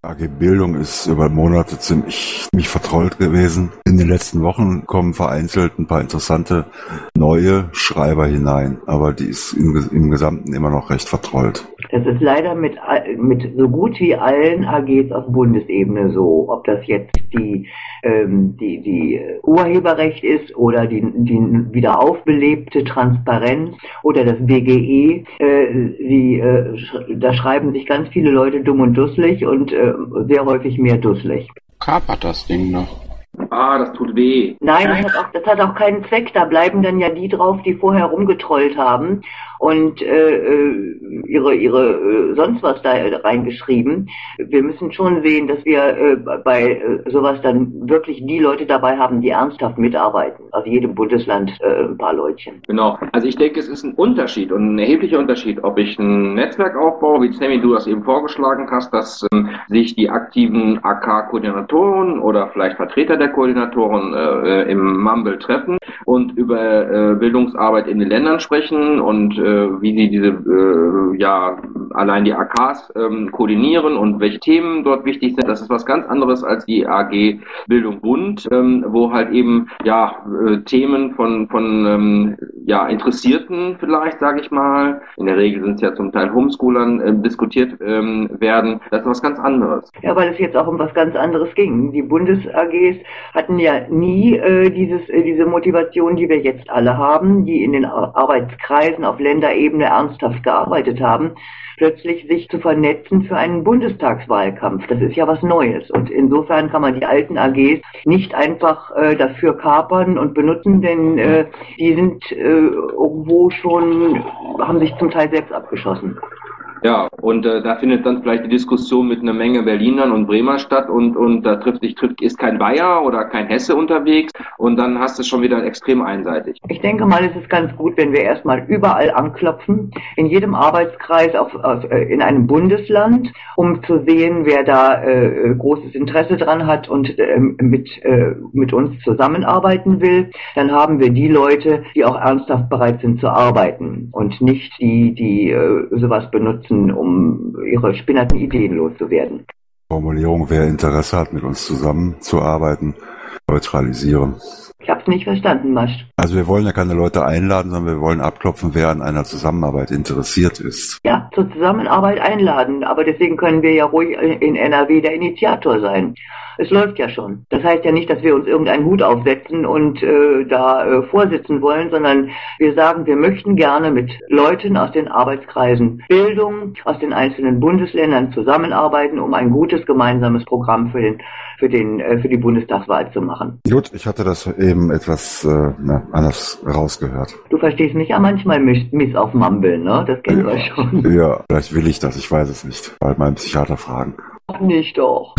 A G Bildung ist über Monate ziemlich, ziemlich vertrollt gewesen. In den letzten Wochen kommen vereinzelt ein paar interessante neue Schreiber hinein, aber die ist im, im Gesamten immer noch recht vertrollt. Das ist leider mit, mit so gut wie allen A Gs auf Bundesebene so, ob das jetzt die, ähm, die, die Urheberrecht ist oder die, die wieder aufbelebte Transparenz oder das B G E. Äh, die, äh, sch- da schreiben sich ganz viele Leute dumm und dusselig und äh, sehr häufig mehr dusselig. Kapert das Ding noch. Ah, das tut weh. Nein, das hat, auch, das hat auch keinen Zweck. Da bleiben dann ja die drauf, die vorher rumgetrollt haben und äh, ihre ihre äh, sonst was da reingeschrieben. Wir müssen schon sehen, dass wir äh, bei äh, sowas dann wirklich die Leute dabei haben, die ernsthaft mitarbeiten. Aus jedem Bundesland äh, ein paar Leutchen. Genau. Also ich denke, es ist ein Unterschied und ein erheblicher Unterschied, ob ich ein Netzwerk aufbaue, wie Sammy, du das eben vorgeschlagen hast, dass ähm, sich die aktiven A K-Koordinatoren oder vielleicht Vertreter der Koordinatoren äh, im Mumble treffen und über äh, Bildungsarbeit in den Ländern sprechen und äh, wie sie diese, äh, ja, allein die A Ks ähm, koordinieren und welche Themen dort wichtig sind. Das ist was ganz anderes als die A G Bildung Bund, ähm, wo halt eben, ja, äh, Themen von, von ähm, ja, Interessierten vielleicht, sage ich mal, in der Regel sind es ja zum Teil Homeschoolern, äh, diskutiert ähm, werden. Das ist was ganz anderes. Ja, weil es jetzt auch um was ganz anderes ging. Die Bundes-A Gs hatten ja nie äh, dieses, äh, diese Motivation, die wir jetzt alle haben, die in den Ar- Arbeitskreisen auf Länderebene ernsthaft gearbeitet haben, plötzlich sich zu vernetzen für einen Bundestagswahlkampf. Das ist ja was Neues. Und insofern kann man die alten A Gs nicht einfach äh, dafür kapern und benutzen, denn äh, die sind äh, irgendwo schon, haben sich zum Teil selbst abgeschossen. Ja, und äh, da findet dann vielleicht die Diskussion mit einer Menge Berlinern und Bremer statt und und da trifft sich trifft ist kein Bayer oder kein Hesse unterwegs und dann hast du es schon wieder extrem einseitig. Ich denke mal, es ist ganz gut, wenn wir erstmal überall anklopfen, in jedem Arbeitskreis auf, auf, äh, in einem Bundesland, um zu sehen, wer da äh, großes Interesse dran hat und äh, mit, äh, mit uns zusammenarbeiten will. Dann haben wir die Leute, die auch ernsthaft bereit sind zu arbeiten und nicht die, die äh, sowas benutzen, um ihre spinnerten Ideen loszuwerden. Formulierung, wer Interesse hat, mit uns zusammenzuarbeiten, neutralisieren. Ich habe es nicht verstanden, Masch. Also wir wollen ja keine Leute einladen, sondern wir wollen abklopfen, wer an einer Zusammenarbeit interessiert ist. Ja, zur Zusammenarbeit einladen, aber deswegen können wir ja ruhig in N R W der Initiator sein. Es läuft ja schon. Das heißt ja nicht, dass wir uns irgendeinen Hut aufsetzen und äh, da äh, vorsitzen wollen, sondern wir sagen, wir möchten gerne mit Leuten aus den Arbeitskreisen Bildung, aus den einzelnen Bundesländern zusammenarbeiten, um ein gutes gemeinsames Programm für den für den äh, für die Bundestagswahl zu machen. Gut, ich hatte das eben etwas äh, na, anders rausgehört. Du verstehst mich ja manchmal Miss, Miss auf Mumble, ne? Das kennen wir schon. Ja, vielleicht will ich das, ich weiß es nicht. Bald meinen Psychiater fragen. Nicht doch.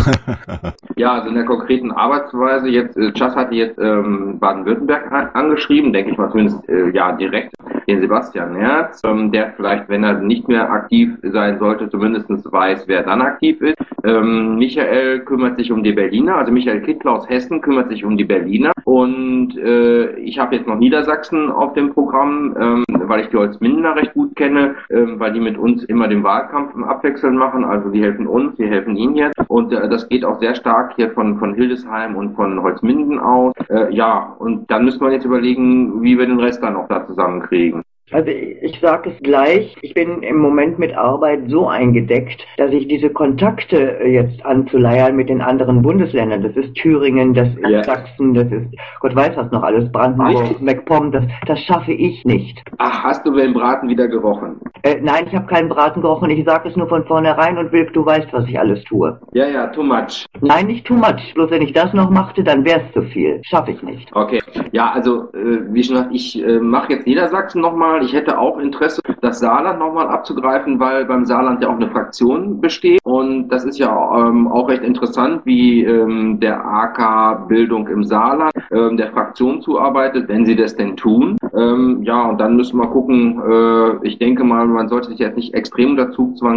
Ja, also in der konkreten Arbeitsweise jetzt, äh, Chas hatte jetzt ähm, Baden-Württemberg an, angeschrieben, denke ich mal zumindest äh, ja direkt den Sebastian Herz, ähm, der vielleicht, wenn er nicht mehr aktiv sein sollte, zumindest weiß, wer dann aktiv ist. Ähm, Michael kümmert sich um die Berliner, also Michael Kittler aus Hessen kümmert sich um die Berliner und äh, ich habe jetzt noch Niedersachsen auf dem Programm, ähm, weil ich die Holzmindener recht gut kenne, ähm, weil die mit uns immer den Wahlkampf im Abwechseln machen, also die helfen uns, wir helfen ihnen jetzt und äh, das geht auch sehr stark hier von von Hildesheim und von Holzminden aus. Äh, ja, und dann müssen wir jetzt überlegen, wie wir den Rest dann auch da zusammenkriegen. Also ich sage es gleich, ich bin im Moment mit Arbeit so eingedeckt, dass ich diese Kontakte jetzt anzuleiern mit den anderen Bundesländern, das ist Thüringen, das ist Ja. Sachsen, das ist Gott weiß was noch alles, Brandenburg, MacPom, das, das schaffe ich nicht. Ach, hast du den Braten wieder gerochen? Äh, nein, ich habe keinen Braten gerochen, ich sage es nur von vornherein und Wilk, du weißt, was ich alles tue. Ja, ja, too much. Nein, nicht too much, bloß wenn ich das noch machte, dann wär's zu viel, schaffe ich nicht. Okay, ja, also äh, wie schon gesagt, ich äh, mache jetzt Niedersachsen nochmal. Ich hätte auch Interesse, das Saarland nochmal abzugreifen, weil beim Saarland ja auch eine Fraktion besteht und das ist ja ähm, auch recht interessant, wie ähm, der A K Bildung im Saarland ähm, der Fraktion zuarbeitet, wenn sie das denn tun. Ähm, ja, und dann müssen wir gucken, äh, ich denke mal, man sollte sich jetzt nicht extrem unter Zugzwang setzen,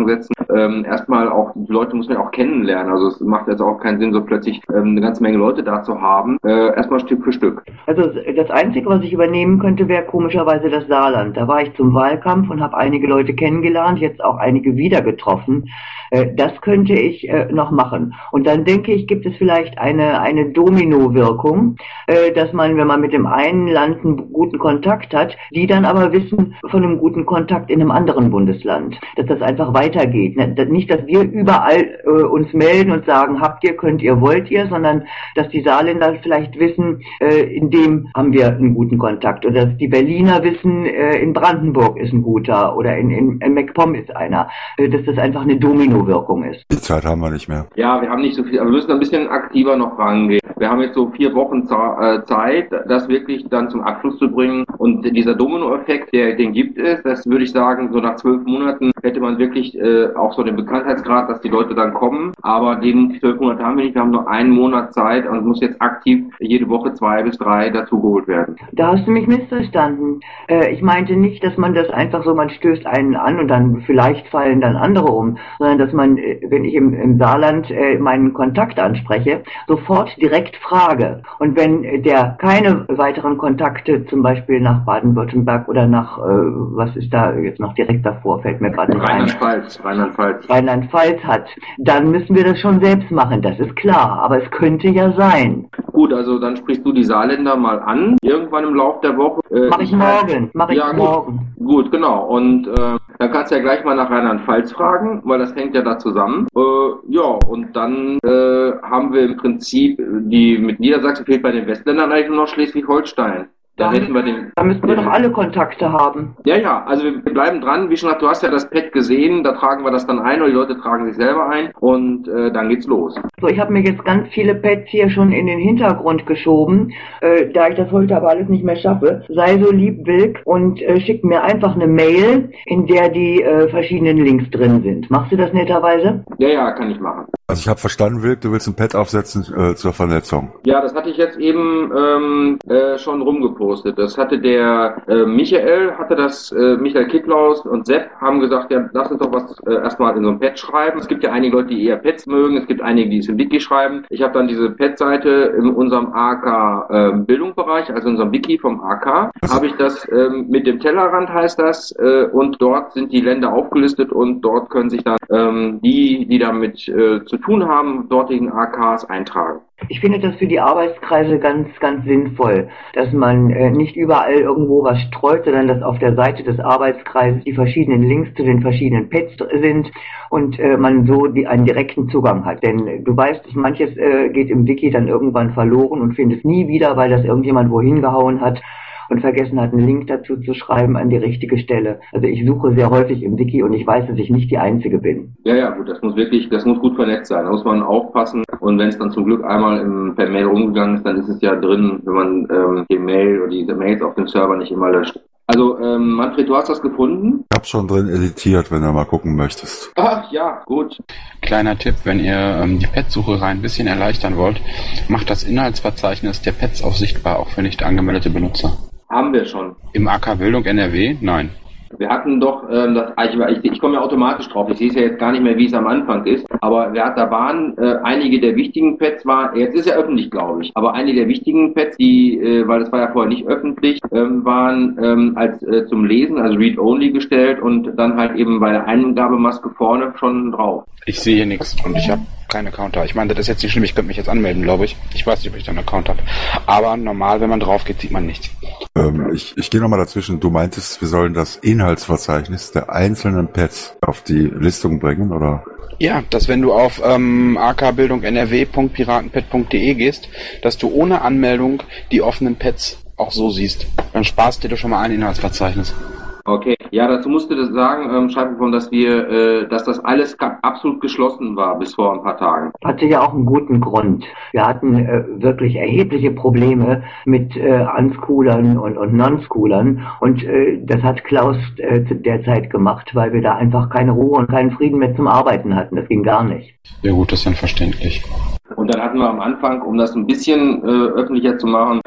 ähm, erstmal auch, die Leute muss man auch kennenlernen. Also es macht jetzt auch keinen Sinn, so plötzlich ähm, eine ganze Menge Leute da zu haben. Äh, erstmal Stück für Stück. Also das Einzige, was ich übernehmen könnte, wäre komischerweise das Saarland. Da war ich zum Wahlkampf und habe einige Leute kennengelernt, jetzt auch einige wieder getroffen. Äh, das könnte ich äh, noch machen. Und dann denke ich, gibt es vielleicht eine, eine Domino-Wirkung, äh, dass man, wenn man mit dem einen Land einen guten Kontakt hat, die dann aber wissen von einem guten Kontakt in einem anderen Bundesland, dass das einfach weitergeht. Nicht, dass wir überall äh, uns melden und sagen, habt ihr, könnt ihr, wollt ihr, sondern dass die Saarländer vielleicht wissen, äh, in dem haben wir einen guten Kontakt. Oder dass die Berliner wissen, äh, in Brandenburg ist ein guter oder in, in, in MacPom ist einer. Äh, dass das einfach eine Domino-Wirkung ist. Die Zeit haben wir nicht mehr. Ja, wir haben nicht so viel, aber wir müssen ein bisschen aktiver noch rangehen. Wir haben jetzt so vier Wochen Zeit, das wirklich dann zum Abschluss zu bringen. Und dieser Domino-Effekt, der, den gibt es, das würde ich sagen, so nach zwölf Monaten hätte man wirklich äh, auch so den Bekanntheitsgrad, dass die Leute dann kommen. Aber den zwölf Monate haben wir nicht, wir haben nur einen Monat Zeit und muss jetzt aktiv jede Woche zwei bis drei dazugeholt werden. Da hast du mich missverstanden. Äh, ich meinte nicht, dass man das einfach so, man stößt einen an und dann vielleicht fallen dann andere um, sondern dass man, wenn ich im, im Saarland äh, meinen Kontakt anspreche, sofort direkt frage. Und wenn der keine weiteren Kontakte, zum Beispiel nach Baden-Württemberg oder nach, äh, was ist da jetzt noch direkt davor, fällt mir gerade nicht ein. Rheinland-Pfalz, Rheinland-Pfalz. Rheinland-Pfalz hat, dann müssen wir das schon selbst machen, das ist klar, aber es könnte ja sein. Gut, also dann sprichst du die Saarländer mal an, irgendwann im Laufe der Woche. Äh, mach ich morgen, mach ich ja, morgen. Gut, gut, genau. Und äh, dann kannst du ja gleich mal nach Rheinland-Pfalz fragen, weil das hängt ja da zusammen. Äh, ja, und dann äh, haben wir im Prinzip die mit Niedersachsen fehlt bei den Westländern eigentlich nur noch Schleswig-Holstein. Da, hätten wir den, da müssten wir doch alle Kontakte haben. Ja, ja, also wir bleiben dran. Wie schon gesagt, du hast ja das Pad gesehen, da tragen wir das dann ein oder die Leute tragen sich selber ein und äh, dann geht's los. So, ich habe mir jetzt ganz viele Pads hier schon in den Hintergrund geschoben, äh, da ich das heute aber alles nicht mehr schaffe. Sei so lieb, Wilk, und äh, schick mir einfach eine Mail, in der die äh, verschiedenen Links drin sind. Machst du das netterweise? Ja, ja, kann ich machen. Also ich habe verstanden, Wilk, du willst ein Pad aufsetzen äh, zur Vernetzung. Ja, das hatte ich jetzt eben ähm, äh, schon rumgepostet. Das hatte der äh, Michael, hatte das, äh, Michael Kittlaus und Sepp haben gesagt, ja, lass uns doch was äh, erstmal in so ein Pad schreiben. Es gibt ja einige Leute, die eher Pads mögen, es gibt einige, die es im Wiki schreiben. Ich habe dann diese Pad-Seite in unserem A K äh, Bildungsbereich, also in unserem Wiki vom A K, habe ich das äh, mit dem Tellerrand heißt das äh, und dort sind die Länder aufgelistet und dort können sich dann ähm, die, die damit äh, zu tun haben, dortigen A Ks eintragen. Ich finde das für die Arbeitskreise ganz, ganz sinnvoll, dass man äh, nicht überall irgendwo was streut, sondern dass auf der Seite des Arbeitskreises die verschiedenen Links zu den verschiedenen Pads sind und äh, man so die, einen direkten Zugang hat. Denn äh, du weißt, manches äh, geht im Wiki dann irgendwann verloren und findest nie wieder, weil das irgendjemand wohin gehauen hat und vergessen hat, einen Link dazu zu schreiben an die richtige Stelle. Also ich suche sehr häufig im Wiki und ich weiß, dass ich nicht die Einzige bin. Ja, ja, gut, das muss wirklich, das muss gut vernetzt sein. Da muss man aufpassen. Und wenn es dann zum Glück einmal im, per Mail rumgegangen ist, dann ist es ja drin, wenn man ähm, die Mail oder diese Mails auf dem Server nicht immer löscht. Also, ähm, Manfred, du hast das gefunden? Ich hab's schon drin editiert, wenn du mal gucken möchtest. Ach ja, gut. Kleiner Tipp, wenn ihr ähm, die Pad-Sucherei ein bisschen erleichtern wollt, macht das Inhaltsverzeichnis der Pads auch sichtbar, auch für nicht angemeldete Benutzer. Haben wir schon. Im A K Bildung N R W? Nein. Wir hatten doch, ähm, das, ich, ich, ich komme ja automatisch drauf, ich sehe es ja jetzt gar nicht mehr, wie es am Anfang ist, aber wir hatten, da waren äh, einige der wichtigen Pads, waren, jetzt ist ja öffentlich, glaube ich, aber einige der wichtigen Pads, die, äh, weil das war ja vorher nicht öffentlich, ähm, waren ähm, als äh, zum Lesen, also Read-Only gestellt und dann halt eben bei der Eingabemaske vorne schon drauf. Ich sehe hier nichts und ich habe keinen Account da. Ich meine, das ist jetzt nicht schlimm, ich könnte mich jetzt anmelden, glaube ich. Ich weiß nicht, ob ich da einen Account habe. Aber normal, wenn man drauf geht, sieht man nichts. Ähm, ich ich gehe nochmal dazwischen. Du meintest, wir sollen das Inhaltsverzeichnis der einzelnen Pads auf die Listung bringen, oder? Ja, dass wenn du auf ähm, a k bildung n r w punkt piratenpad punkt d e gehst, dass du ohne Anmeldung die offenen Pads auch so siehst. Dann sparst du dir schon mal ein Inhaltsverzeichnis. Okay, ja, dazu musst du das sagen, ähm, Schreibform, dass wir, äh, dass das alles absolut geschlossen war bis vor ein paar Tagen. Hatte ja auch einen guten Grund. Wir hatten äh, wirklich erhebliche Probleme mit äh, Unschoolern und, und Non-Schoolern und äh, das hat Klaus äh, zu der Zeit gemacht, weil wir da einfach keine Ruhe und keinen Frieden mehr zum Arbeiten hatten. Das ging gar nicht. Ja gut, das ist dann verständlich. Und dann hatten wir am Anfang, um das ein bisschen äh, öffentlicher zu machen,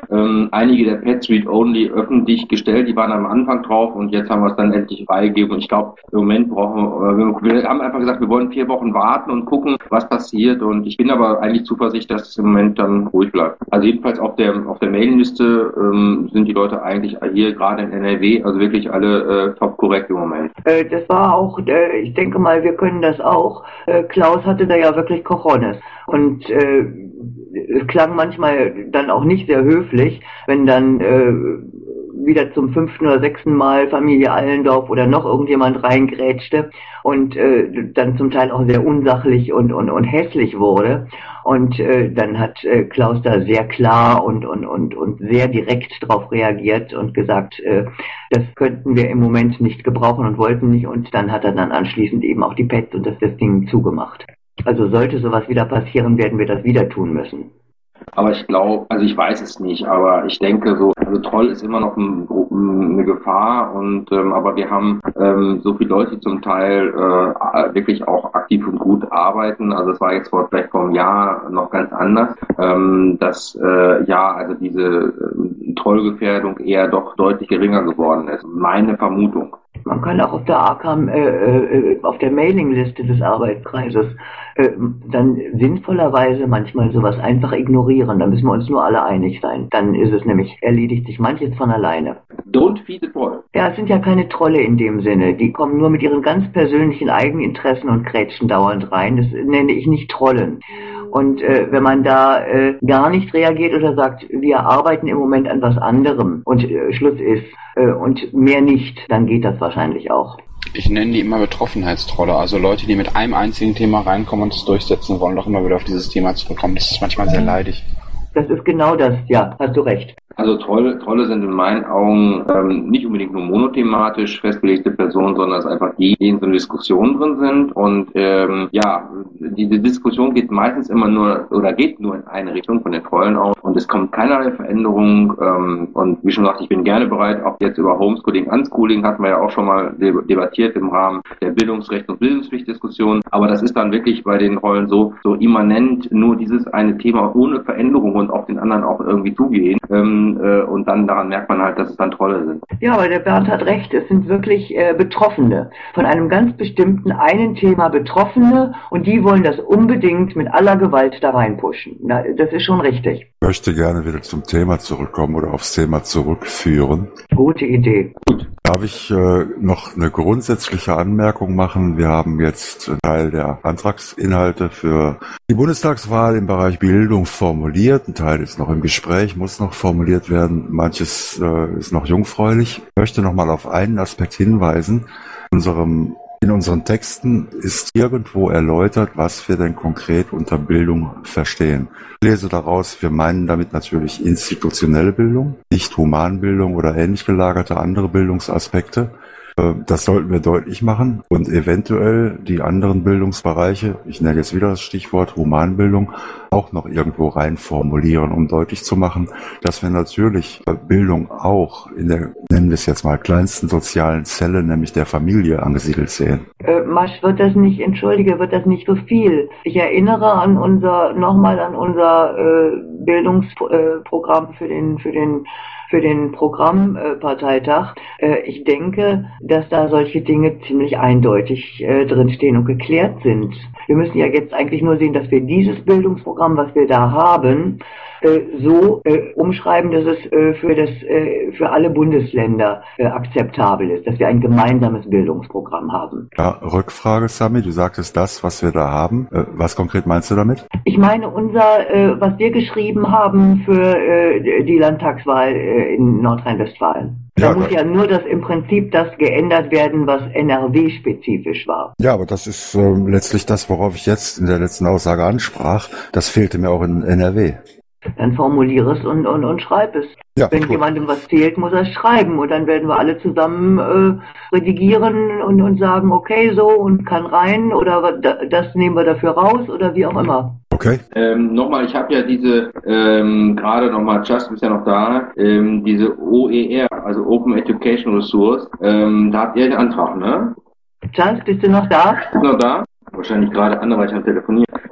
ähm, einige der Pets Read Only öffentlich gestellt, die waren am Anfang drauf und jetzt haben wir es dann endlich freigegeben. Und ich glaube, im Moment brauchen wir, wir haben einfach gesagt, wir wollen vier Wochen warten und gucken, was passiert. Und ich bin aber eigentlich zuversichtlich, dass es im Moment dann ruhig bleibt. Also jedenfalls auf der auf der Mailingliste ähm, sind die Leute eigentlich hier gerade in N R W, also wirklich alle äh, top korrekt im Moment. Äh, das war auch, äh, ich denke mal, wir können das auch. Äh, Klaus hatte da ja wirklich Cojones. Und äh, es klang manchmal dann auch nicht sehr höflich, wenn dann äh, wieder zum fünften oder sechsten Mal Familie Allendorf oder noch irgendjemand reingrätschte und äh, dann zum Teil auch sehr unsachlich und und und hässlich wurde. Und äh, dann hat äh, Klaus da sehr klar und und und und sehr direkt darauf reagiert und gesagt, äh, das könnten wir im Moment nicht gebrauchen und wollten nicht. Und dann hat er dann anschließend eben auch die Pets und das, das Ding zugemacht. Also sollte sowas wieder passieren, werden wir das wieder tun müssen. Aber ich glaube, also ich weiß es nicht, aber ich denke so, also Troll ist immer noch ein, eine Gefahr und ähm, aber wir haben ähm, so viele Leute, die zum Teil äh, wirklich auch aktiv und gut arbeiten. Also es war jetzt vor vielleicht vor einem Jahr noch ganz anders, ähm, dass äh, ja also diese äh, Trollgefährdung eher doch deutlich geringer geworden ist. Meine Vermutung. Man kann auch auf der Arkham, äh, äh, auf der Mailingliste des Arbeitskreises äh, dann sinnvollerweise manchmal sowas einfach ignorieren. Da müssen wir uns nur alle einig sein. Dann ist es nämlich, erledigt sich manches von alleine. Don't feed the troll. Ja, es sind ja keine Trolle in dem Sinne. Die kommen nur mit ihren ganz persönlichen Eigeninteressen und krätschen dauernd rein. Das nenne ich nicht Trollen. Und äh, wenn man da äh, gar nicht reagiert oder sagt, wir arbeiten im Moment an was anderem und äh, Schluss ist äh, und mehr nicht, dann geht das wahrscheinlich auch. Ich nenne die immer Betroffenheitstrolle, also Leute, die mit einem einzigen Thema reinkommen und es durchsetzen wollen, doch immer wieder auf dieses Thema zurückkommen. Das ist manchmal sehr leidig. Das ist genau das, ja, hast du recht. Also Trolle, Trolle sind in meinen Augen ähm, nicht unbedingt nur monothematisch festgelegte Personen, sondern es sind einfach die, die in so einer Diskussion drin sind. Und ähm, ja, die, die Diskussion geht meistens immer nur oder geht nur in eine Richtung von den Trollen aus und es kommt keinerlei Veränderung. Ähm, und wie schon gesagt, ich bin gerne bereit, auch jetzt über Homeschooling, Unschooling hatten wir ja auch schon mal debattiert im Rahmen der Bildungsrecht und Bildungspflichtdiskussion. Aber das ist dann wirklich bei den Trollen so, so immanent nur dieses eine Thema ohne Veränderung und auf den anderen auch irgendwie zugehen. Ähm, und dann daran merkt man halt, dass es dann Trolle sind. Ja, aber der Bernd hat recht, es sind wirklich äh, Betroffene. Von einem ganz bestimmten einen Thema Betroffene und die wollen das unbedingt mit aller Gewalt da reinpushen. Na, das ist schon richtig. Ich möchte gerne wieder zum Thema zurückkommen oder aufs Thema zurückführen. Gute Idee. Gut. Darf ich äh, noch eine grundsätzliche Anmerkung machen? Wir haben jetzt einen Teil der Antragsinhalte für die Bundestagswahl im Bereich Bildung formuliert. Ein Teil ist noch im Gespräch, muss noch formuliert werden. Manches äh, ist noch jungfräulich. Ich möchte noch mal auf einen Aspekt hinweisen. In unserem In unseren Texten ist irgendwo erläutert, was wir denn konkret unter Bildung verstehen. Ich lese daraus, wir meinen damit natürlich institutionelle Bildung, nicht Humanbildung oder ähnlich gelagerte andere Bildungsaspekte. Das sollten wir deutlich machen und eventuell die anderen Bildungsbereiche, ich nenne jetzt wieder das Stichwort Humanbildung, auch noch irgendwo rein formulieren, um deutlich zu machen, dass wir natürlich Bildung auch in der, nennen wir es jetzt mal, kleinsten sozialen Zelle, nämlich der Familie, angesiedelt sehen. Äh, Masch, wird das nicht, entschuldige, wird das nicht so viel? Ich erinnere an unser, nochmal an unser äh, Bildungsprogramm äh, für den, für den für den Programmparteitag. Äh, ich denke, dass da solche Dinge ziemlich eindeutig äh, drinstehen und geklärt sind. Wir müssen ja jetzt eigentlich nur sehen, dass wir dieses Bildungsprogramm, was wir da haben, äh, so äh, umschreiben, dass es äh, für das äh, für alle Bundesländer äh, akzeptabel ist, dass wir ein gemeinsames Bildungsprogramm haben. Ja, Rückfrage, Sami, du sagtest das, was wir da haben. Äh, was konkret meinst du damit? Ich meine, unser, äh, was wir geschrieben haben für äh, die Landtagswahl äh, in Nordrhein-Westfalen. Da ja, muss ja nur das im Prinzip das geändert werden, was N R W-spezifisch war. Ja, aber das ist äh, letztlich das, worauf ich jetzt in der letzten Aussage ansprach. Das fehlte mir auch in N R W. Dann formuliere es und, und, und schreib es. Ja, wenn gut. Jemandem was fehlt, muss er es schreiben. Und dann werden wir alle zusammen äh, redigieren und, und sagen, okay, so und kann rein oder das nehmen wir dafür raus oder wie auch immer. Okay. Ähm, nochmal, ich habe ja diese, ähm, gerade nochmal, Just ist ja noch da, ähm, diese O E R, also Open Education Resource, ähm, da habt ihr einen Antrag, ne? Just, bist du noch da? Bist du noch da? Wahrscheinlich gerade anderweitig am Telefonieren.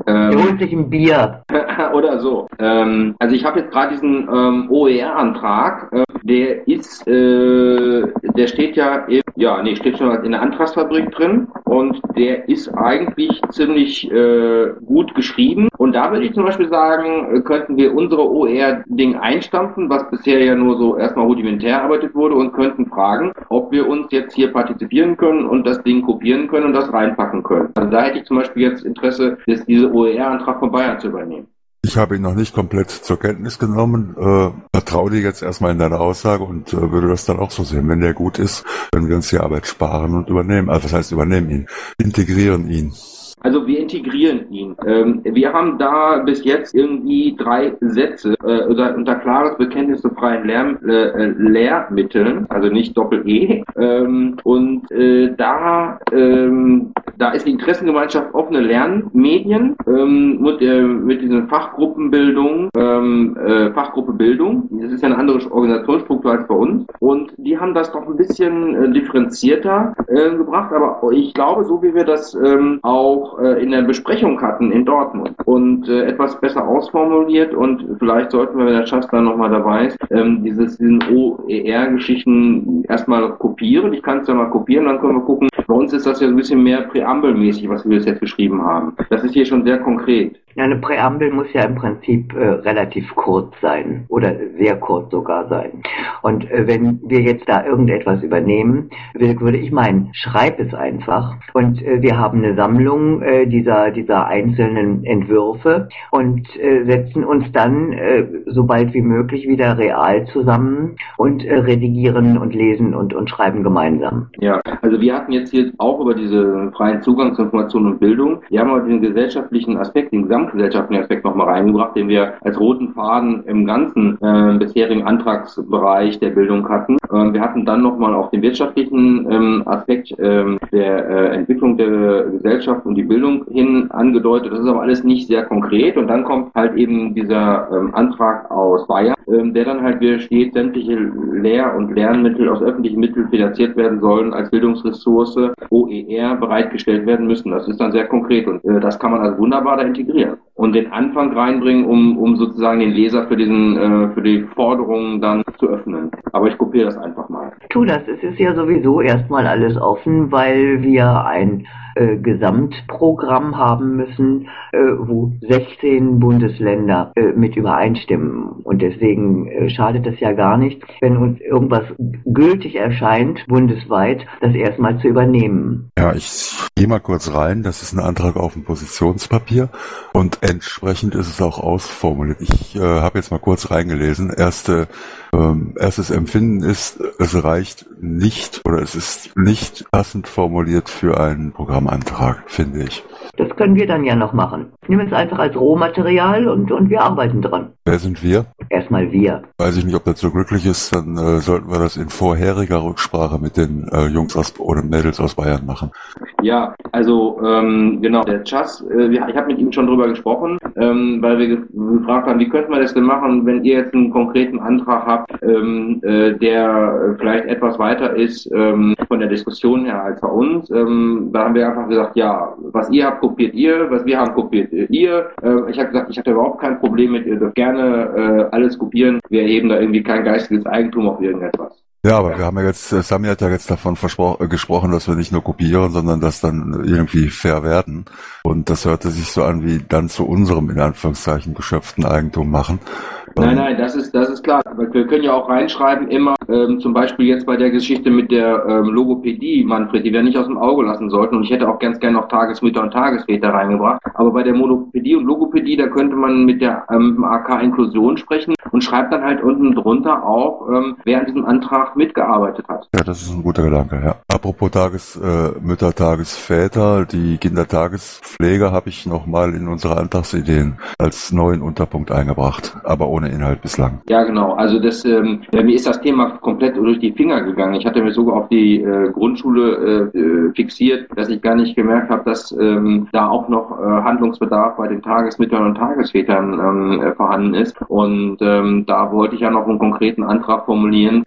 Ähm, Der holt sich ein Bier. oder so. Ähm, also ich habe jetzt gerade diesen ähm, O E R-Antrag, äh, der ist, äh, der steht ja, im, ja, nee, steht schon in der Antragsfabrik drin und der ist eigentlich ziemlich äh, gut geschrieben. Und da würde ich zum Beispiel sagen, könnten wir unsere O E R-Ding einstampfen, was bisher ja nur so erstmal rudimentär erarbeitet wurde, und könnten fragen, ob wir uns jetzt hier partizipieren können und das Ding kopieren können und das reinpacken können. Also da hätte ich zum Beispiel jetzt Interesse, dass diese O E R-Antrag von Bayern zu übernehmen. Ich habe ihn noch nicht komplett zur Kenntnis genommen, äh, vertraue dir jetzt erstmal in deine Aussage und äh, würde das dann auch so sehen. Wenn der gut ist, können wir uns die Arbeit sparen und übernehmen. Also das heißt, übernehmen ihn, integrieren ihn. Also wir integrieren ihn. Ähm, wir haben da bis jetzt irgendwie drei Sätze äh, unter, unter klares Bekenntnis zu freien Lehr äh, Lehrmitteln, also nicht Doppel-E. Ähm, und äh, da ähm, da ist die Interessengemeinschaft offene Lernmedien ähm, mit, äh, mit diesen Fachgruppenbildung, ähm, äh, Fachgruppe Bildung. Das ist ja eine andere Organisationsstruktur als bei uns. Und die haben das doch ein bisschen äh, differenzierter äh, gebracht. Aber ich glaube, so wie wir das ähm, auch in der Besprechung hatten in Dortmund und äh, etwas besser ausformuliert, und vielleicht sollten wir, wenn der Schatz dann nochmal dabei ist, ähm, dieses, diesen O E R-Geschichten erstmal kopieren. Ich kann es ja mal kopieren, dann können wir gucken. Bei uns ist das ja ein bisschen mehr präambelmäßig, was wir jetzt geschrieben haben. Das ist hier schon sehr konkret. Ja, eine Präambel muss ja im Prinzip äh, relativ kurz sein oder sehr kurz sogar sein. Und äh, wenn wir jetzt da irgendetwas übernehmen, würde ich meinen, schreib es einfach. Und äh, wir haben eine Sammlung äh, dieser dieser einzelnen Entwürfe und äh, setzen uns dann äh, so bald wie möglich wieder real zusammen und äh, redigieren und lesen und und schreiben gemeinsam. Ja, also wir hatten jetzt hier auch über diese freien Zugang zu Information und Bildung, wir haben aber den gesellschaftlichen Aspekt, den gesamtgesellschaftlichen Aspekt nochmal reingebracht, den wir als roten Faden im ganzen äh, bisherigen Antragsbereich der Bildung hatten. Ähm, wir hatten dann nochmal auch den wirtschaftlichen ähm, Aspekt ähm, der äh, Entwicklung der Gesellschaft und die Bildung hin angedeutet. Das ist aber alles nicht sehr konkret, und dann kommt halt eben dieser ähm, Antrag aus Bayern, ähm, der dann halt wieder steht, sämtliche Lehr- und Lernmittel aus öffentlichen Mitteln finanziert werden sollen, als Bildungsressource O E R bereitgestellt werden müssen. Das ist dann sehr konkret, und äh, das kann man also wunderbar da integrieren und den Anfang reinbringen, um um sozusagen den Leser für diesen äh, für die Forderungen dann zu öffnen. Aber ich kopiere das einfach mal. Tu das, es ist ja sowieso erstmal alles offen, weil wir ein äh, Gesamtprogramm haben müssen, äh, wo sechzehn Bundesländer äh, mit übereinstimmen. Und deswegen äh, schadet es ja gar nicht, wenn uns irgendwas gültig erscheint, bundesweit, das erstmal zu übernehmen. Ja, ich gehe mal kurz rein. Das ist ein Antrag auf ein Positionspapier und entsprechend ist es auch ausformuliert. Ich äh, habe jetzt mal kurz reingelesen. Erste, ähm, erstes Empfinden ist, es reicht nicht oder es ist nicht passend formuliert für einen Programmantrag, finde ich. Das können wir dann ja noch machen. Nehmen es einfach als Rohmaterial und, und wir arbeiten dran. Wer sind wir? Erstmal wir. Weiß ich nicht, ob das so glücklich ist, dann äh, sollten wir das in vorheriger Rücksprache mit den äh, Jungs aus, oder Mädels aus Bayern machen. Ja, also ähm, genau, der Chas, äh, ich habe mit ihm schon drüber gesprochen, ähm, weil wir ge gefragt haben, wie könnten wir das denn machen, wenn ihr jetzt einen konkreten Antrag habt, ähm, äh, der vielleicht etwas weiter ist ähm, von der Diskussion her als bei uns. Ähm, da haben wir einfach gesagt, ja, was ihr habt, kopiert ihr, was wir haben, kopiert ihr. Äh, ich habe gesagt, ich hatte überhaupt kein Problem mit, ihr dürft gerne äh, alles kopieren. Wir erheben da irgendwie kein geistiges Eigentum auf irgendetwas. Ja, aber wir haben ja jetzt, Sami hat ja jetzt davon äh, gesprochen, dass wir nicht nur kopieren, sondern das dann irgendwie verwerten. Und das hörte sich so an, wie dann zu unserem, in Anführungszeichen, geschöpften Eigentum machen. Nein, nein, das ist das ist klar. Wir können ja auch reinschreiben immer, ähm, zum Beispiel jetzt bei der Geschichte mit der ähm, Logopädie, Manfred, die wir nicht aus dem Auge lassen sollten. Und ich hätte auch ganz gerne noch Tagesmütter und Tagesväter reingebracht. Aber bei der Monopädie und Logopädie, da könnte man mit der ähm, A K Inklusion sprechen und schreibt dann halt unten drunter auch, ähm, wer an diesem Antrag mitgearbeitet hat. Ja, das ist ein guter Gedanke, ja. Apropos Tagesmütter, äh, Tagesväter, die Kindertagespflege habe ich nochmal in unsere Antragsideen als neuen Unterpunkt eingebracht, aber ohne Inhalt bislang. Ja, genau. Also das, ähm, mir ist das Thema komplett durch die Finger gegangen. Ich hatte mir sogar auf die äh, Grundschule äh, fixiert, dass ich gar nicht gemerkt habe, dass ähm, da auch noch äh, Handlungsbedarf bei den Tagesmüttern und Tagesvätern ähm, äh, vorhanden ist. Und ähm, da wollte ich ja noch einen konkreten Antrag formulieren, dass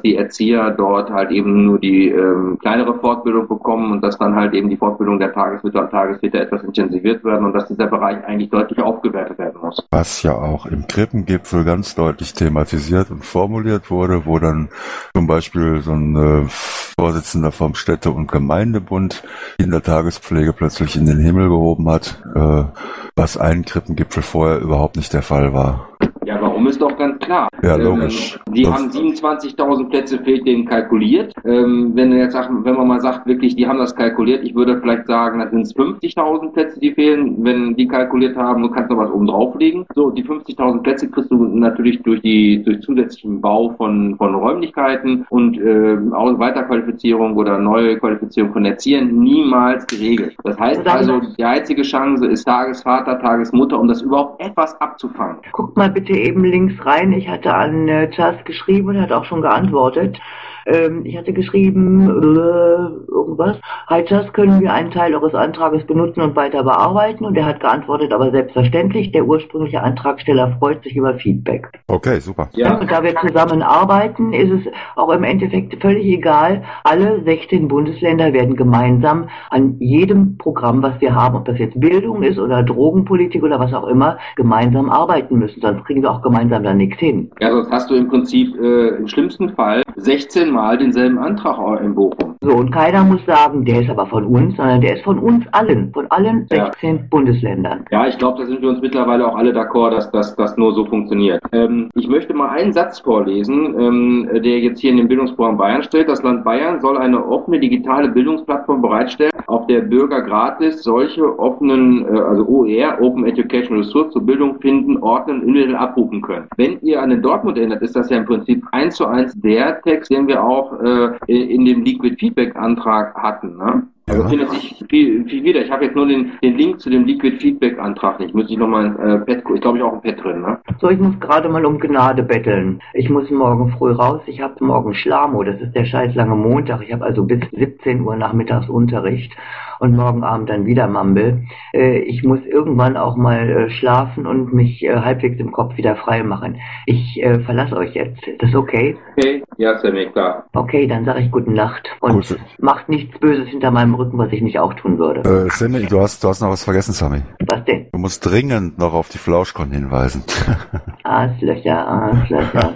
die Erzieher dort halt eben nur die ähm, kleinere Fortbildung bekommen und dass dann halt eben die Fortbildung der Tagesmütter und Tagesväter etwas intensiviert werden und dass dieser Bereich eigentlich deutlich aufgewertet werden muss. Was ja auch im Krippengipfel ganz deutlich thematisiert und formuliert wurde, wo dann zum Beispiel so ein äh, Vorsitzender vom Städte- und Gemeindebund Kindertagespflege plötzlich in den Himmel gehoben hat, äh, was ein Krippengipfel vorher überhaupt nicht der Fall war. Ja, warum ist doch ganz klar. Ja, logisch. Ähm, die das haben siebenundzwanzigtausend Plätze fehlt denen kalkuliert. Ähm, wenn du jetzt sagt, wenn man mal sagt, wirklich, die haben das kalkuliert, ich würde vielleicht sagen, das sind fünfzigtausend Plätze, die fehlen. Wenn die kalkuliert haben, du kannst noch was oben drauflegen. So, die fünfzigtausend Plätze kriegst du natürlich durch die, durch zusätzlichen Bau von, von Räumlichkeiten und, äh, auch Weiterqualifizierung oder neue Qualifizierung von Erziehern niemals geregelt. Das heißt also, die einzige Chance ist Tagesvater, Tagesmutter, um das überhaupt etwas abzufangen. Guckt mal bitte eben links rein. Ich hatte an äh, Charles geschrieben und hat auch schon geantwortet. Ähm, ich hatte geschrieben, äh, irgendwas. Hi Charles, können wir einen Teil eures Antrages benutzen und weiter bearbeiten? Und er hat geantwortet, aber selbstverständlich, der ursprüngliche Antragsteller freut sich über Feedback. Okay, super. Ja. Und da wir zusammenarbeiten, ist es auch im Endeffekt völlig egal. Alle sechzehn Bundesländer werden gemeinsam an jedem Programm, was wir haben, ob das jetzt Bildung ist oder Drogenpolitik oder was auch immer, gemeinsam arbeiten müssen. Sonst kriegen wir auch gemeinsam da nichts hin. Ja, sonst hast du im Prinzip äh, im schlimmsten Fall sechzehn Mal denselben Antrag in Bochum. So, und keiner muss sagen, der ist aber von uns, sondern der ist von uns allen, von allen sechzehn ja. Bundesländern. Ja, ich glaube, da sind wir uns mittlerweile auch alle d'accord, dass das dass nur so funktioniert. Ähm, ich möchte mal einen Satz vorlesen, ähm, der jetzt hier in dem Bildungsprogramm Bayern steht. Das Land Bayern soll eine offene digitale Bildungsplattform bereitstellen, auf der Bürger gratis solche offenen, äh, also O E R, Open Educational Resource, zur Bildung finden, ordnen und individuell abrufen können. Wenn ihr an den Dortmund erinnert, ist das ja im Prinzip eins zu eins der Text, den wir auch äh, in dem Liquid Feedback Antrag hatten, ne? Also ja. Findet sich viel, viel wieder. Ich habe jetzt nur den, den Link zu dem Liquid Feedback Antrag nicht. Müsste ich nochmal ins äh, Pad gucken. Ich glaube, ich auch ein Pad drin, ne? So, ich muss gerade mal um Gnade betteln. Ich muss morgen früh raus. Ich habe morgen Schlamo. Das ist der scheiß lange Montag. Ich habe also bis siebzehn Uhr nachmittags Unterricht und morgen Abend dann wieder Mumble. Äh, ich muss irgendwann auch mal äh, schlafen und mich äh, halbwegs im Kopf wieder frei machen. Ich äh, verlasse euch jetzt. Ist das okay? Okay, ja, Sammy, klar. Okay, dann sage ich gute Nacht und Gut. Macht nichts Böses hinter meinem Rücken, was ich nicht auch tun würde. Äh, Sammy, du hast, du hast noch was vergessen, Sammy. Was denn? Du musst dringend noch auf die Flauschkon hinweisen. Arschlöcher, Arschlöcher.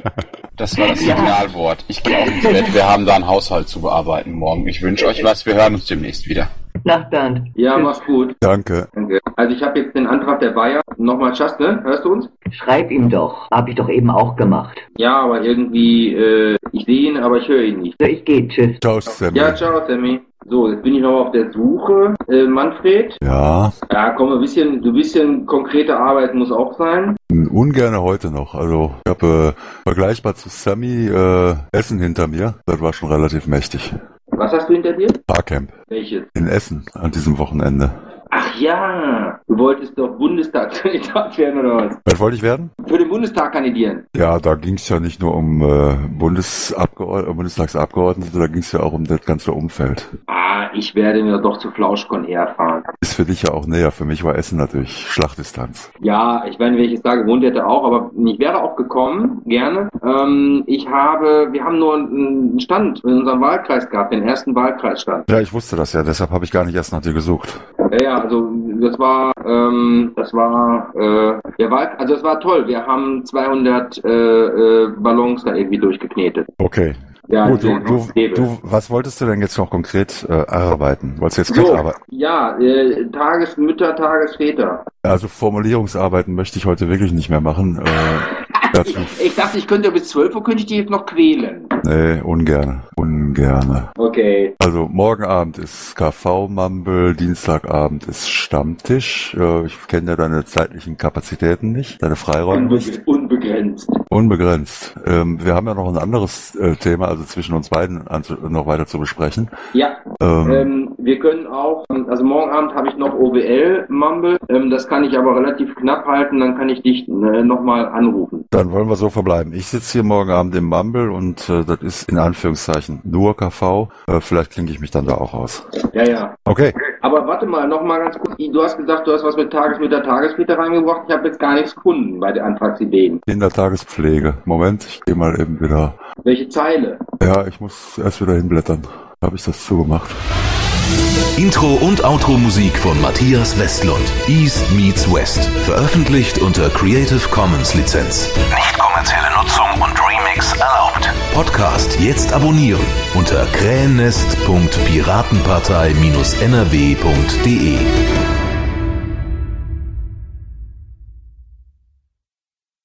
Das war das Signalwort. Ich gehe auch ins Bett. Wir haben da einen Haushalt zu bearbeiten morgen. Ich wünsche euch was. Wir hören uns demnächst wieder. Nacht, Bernd. Ja, mach's gut. Danke. Danke. Also ich habe jetzt den Antrag der Bayer. Nochmal, Just, ne? Hörst du uns? Schreib ihm doch. Hab ich doch eben auch gemacht. Ja, aber irgendwie, äh, ich sehe ihn, aber ich höre ihn nicht. So, ich gehe. Tschüss. Ciao, Sammy. Ja, ciao, Sammy. So, jetzt bin ich noch auf der Suche. Äh, Manfred? Ja. Ja, komm, ein bisschen, du bisschen konkrete Arbeit muss auch sein. Ungerne heute noch. Also ich habe äh, vergleichbar zu Sammy äh, Essen hinter mir. Das war schon relativ mächtig. Was hast du hinter dir? Barcamp. Welches? In Essen an diesem Wochenende. Ach ja, du wolltest doch Bundestagskandidat werden oder was? Was wollte ich werden? Für den Bundestag kandidieren. Ja, da ging es ja nicht nur um äh, Bundesabgeord- Bundestagsabgeordnete, da ging es ja auch um das ganze Umfeld. Ah, ich werde mir doch zu Flauschkon herfahren. Ist für dich ja auch näher. Für mich war Essen natürlich Schlachtdistanz. Ja, ich meine, wenn ich jetzt da gewohnt hätte auch, aber ich wäre auch gekommen, gerne. Ähm, ich habe, wir haben nur einen Stand in unserem Wahlkreis gehabt, den ersten Wahlkreisstand. Ja, ich wusste das ja, deshalb habe ich gar nicht erst nach dir gesucht. Ja, ja, also das war, ähm, das war, äh, der Wahl, also es war toll. Wir haben zweihundert äh, äh, Ballons da irgendwie durchgeknetet. Okay. Ja, Gut, du, du, du, du, was wolltest du denn jetzt noch konkret äh, arbeiten? Wolltest du jetzt konkret so, arbeiten? Ja, äh, Tagesmütter, Tagesväter. Also Formulierungsarbeiten möchte ich heute wirklich nicht mehr machen. Äh, dazu. Ich, ich dachte, ich könnte bis zwölf Uhr könnte ich die jetzt noch quälen. Nee, ungerne. Ungerne. Okay. Also morgen Abend ist K V-Mumble, Dienstagabend ist Stammtisch. Äh, ich kenne ja deine zeitlichen Kapazitäten nicht, deine Freiräume nicht. Unbegrenzt. Unbegrenzt. Ähm, wir haben ja noch ein anderes äh, Thema, also zwischen uns beiden anzu- noch weiter zu besprechen. Ja, Ähm, ähm, wir können auch, also morgen Abend habe ich noch O W L-Mumble, ähm, das kann ich aber relativ knapp halten, dann kann ich dich äh, nochmal anrufen. Dann wollen wir so verbleiben. Ich sitze hier morgen Abend im Mumble und äh, das ist in Anführungszeichen nur K V. Äh, vielleicht klinke ich mich dann da auch aus. Ja, ja. Okay. Aber warte mal, noch mal ganz kurz. Du hast gesagt, du hast was mit Tagesmütter, Tagesväter reingebracht. Ich habe jetzt gar nichts gefunden bei den Antragsideen. Kindertagespflege. Moment, ich gehe mal eben wieder. Welche Zeile? Ja, ich muss erst wieder hinblättern. Da habe ich das zugemacht. Intro und Outro Musik von Matthias Westlund. East meets West. Veröffentlicht unter Creative Commons Lizenz. Nicht kommerzielle Nutzung und Remix erlaubt. Podcast jetzt abonnieren unter krähennest punkt piratenpartei Bindestrich n r w punkt d e.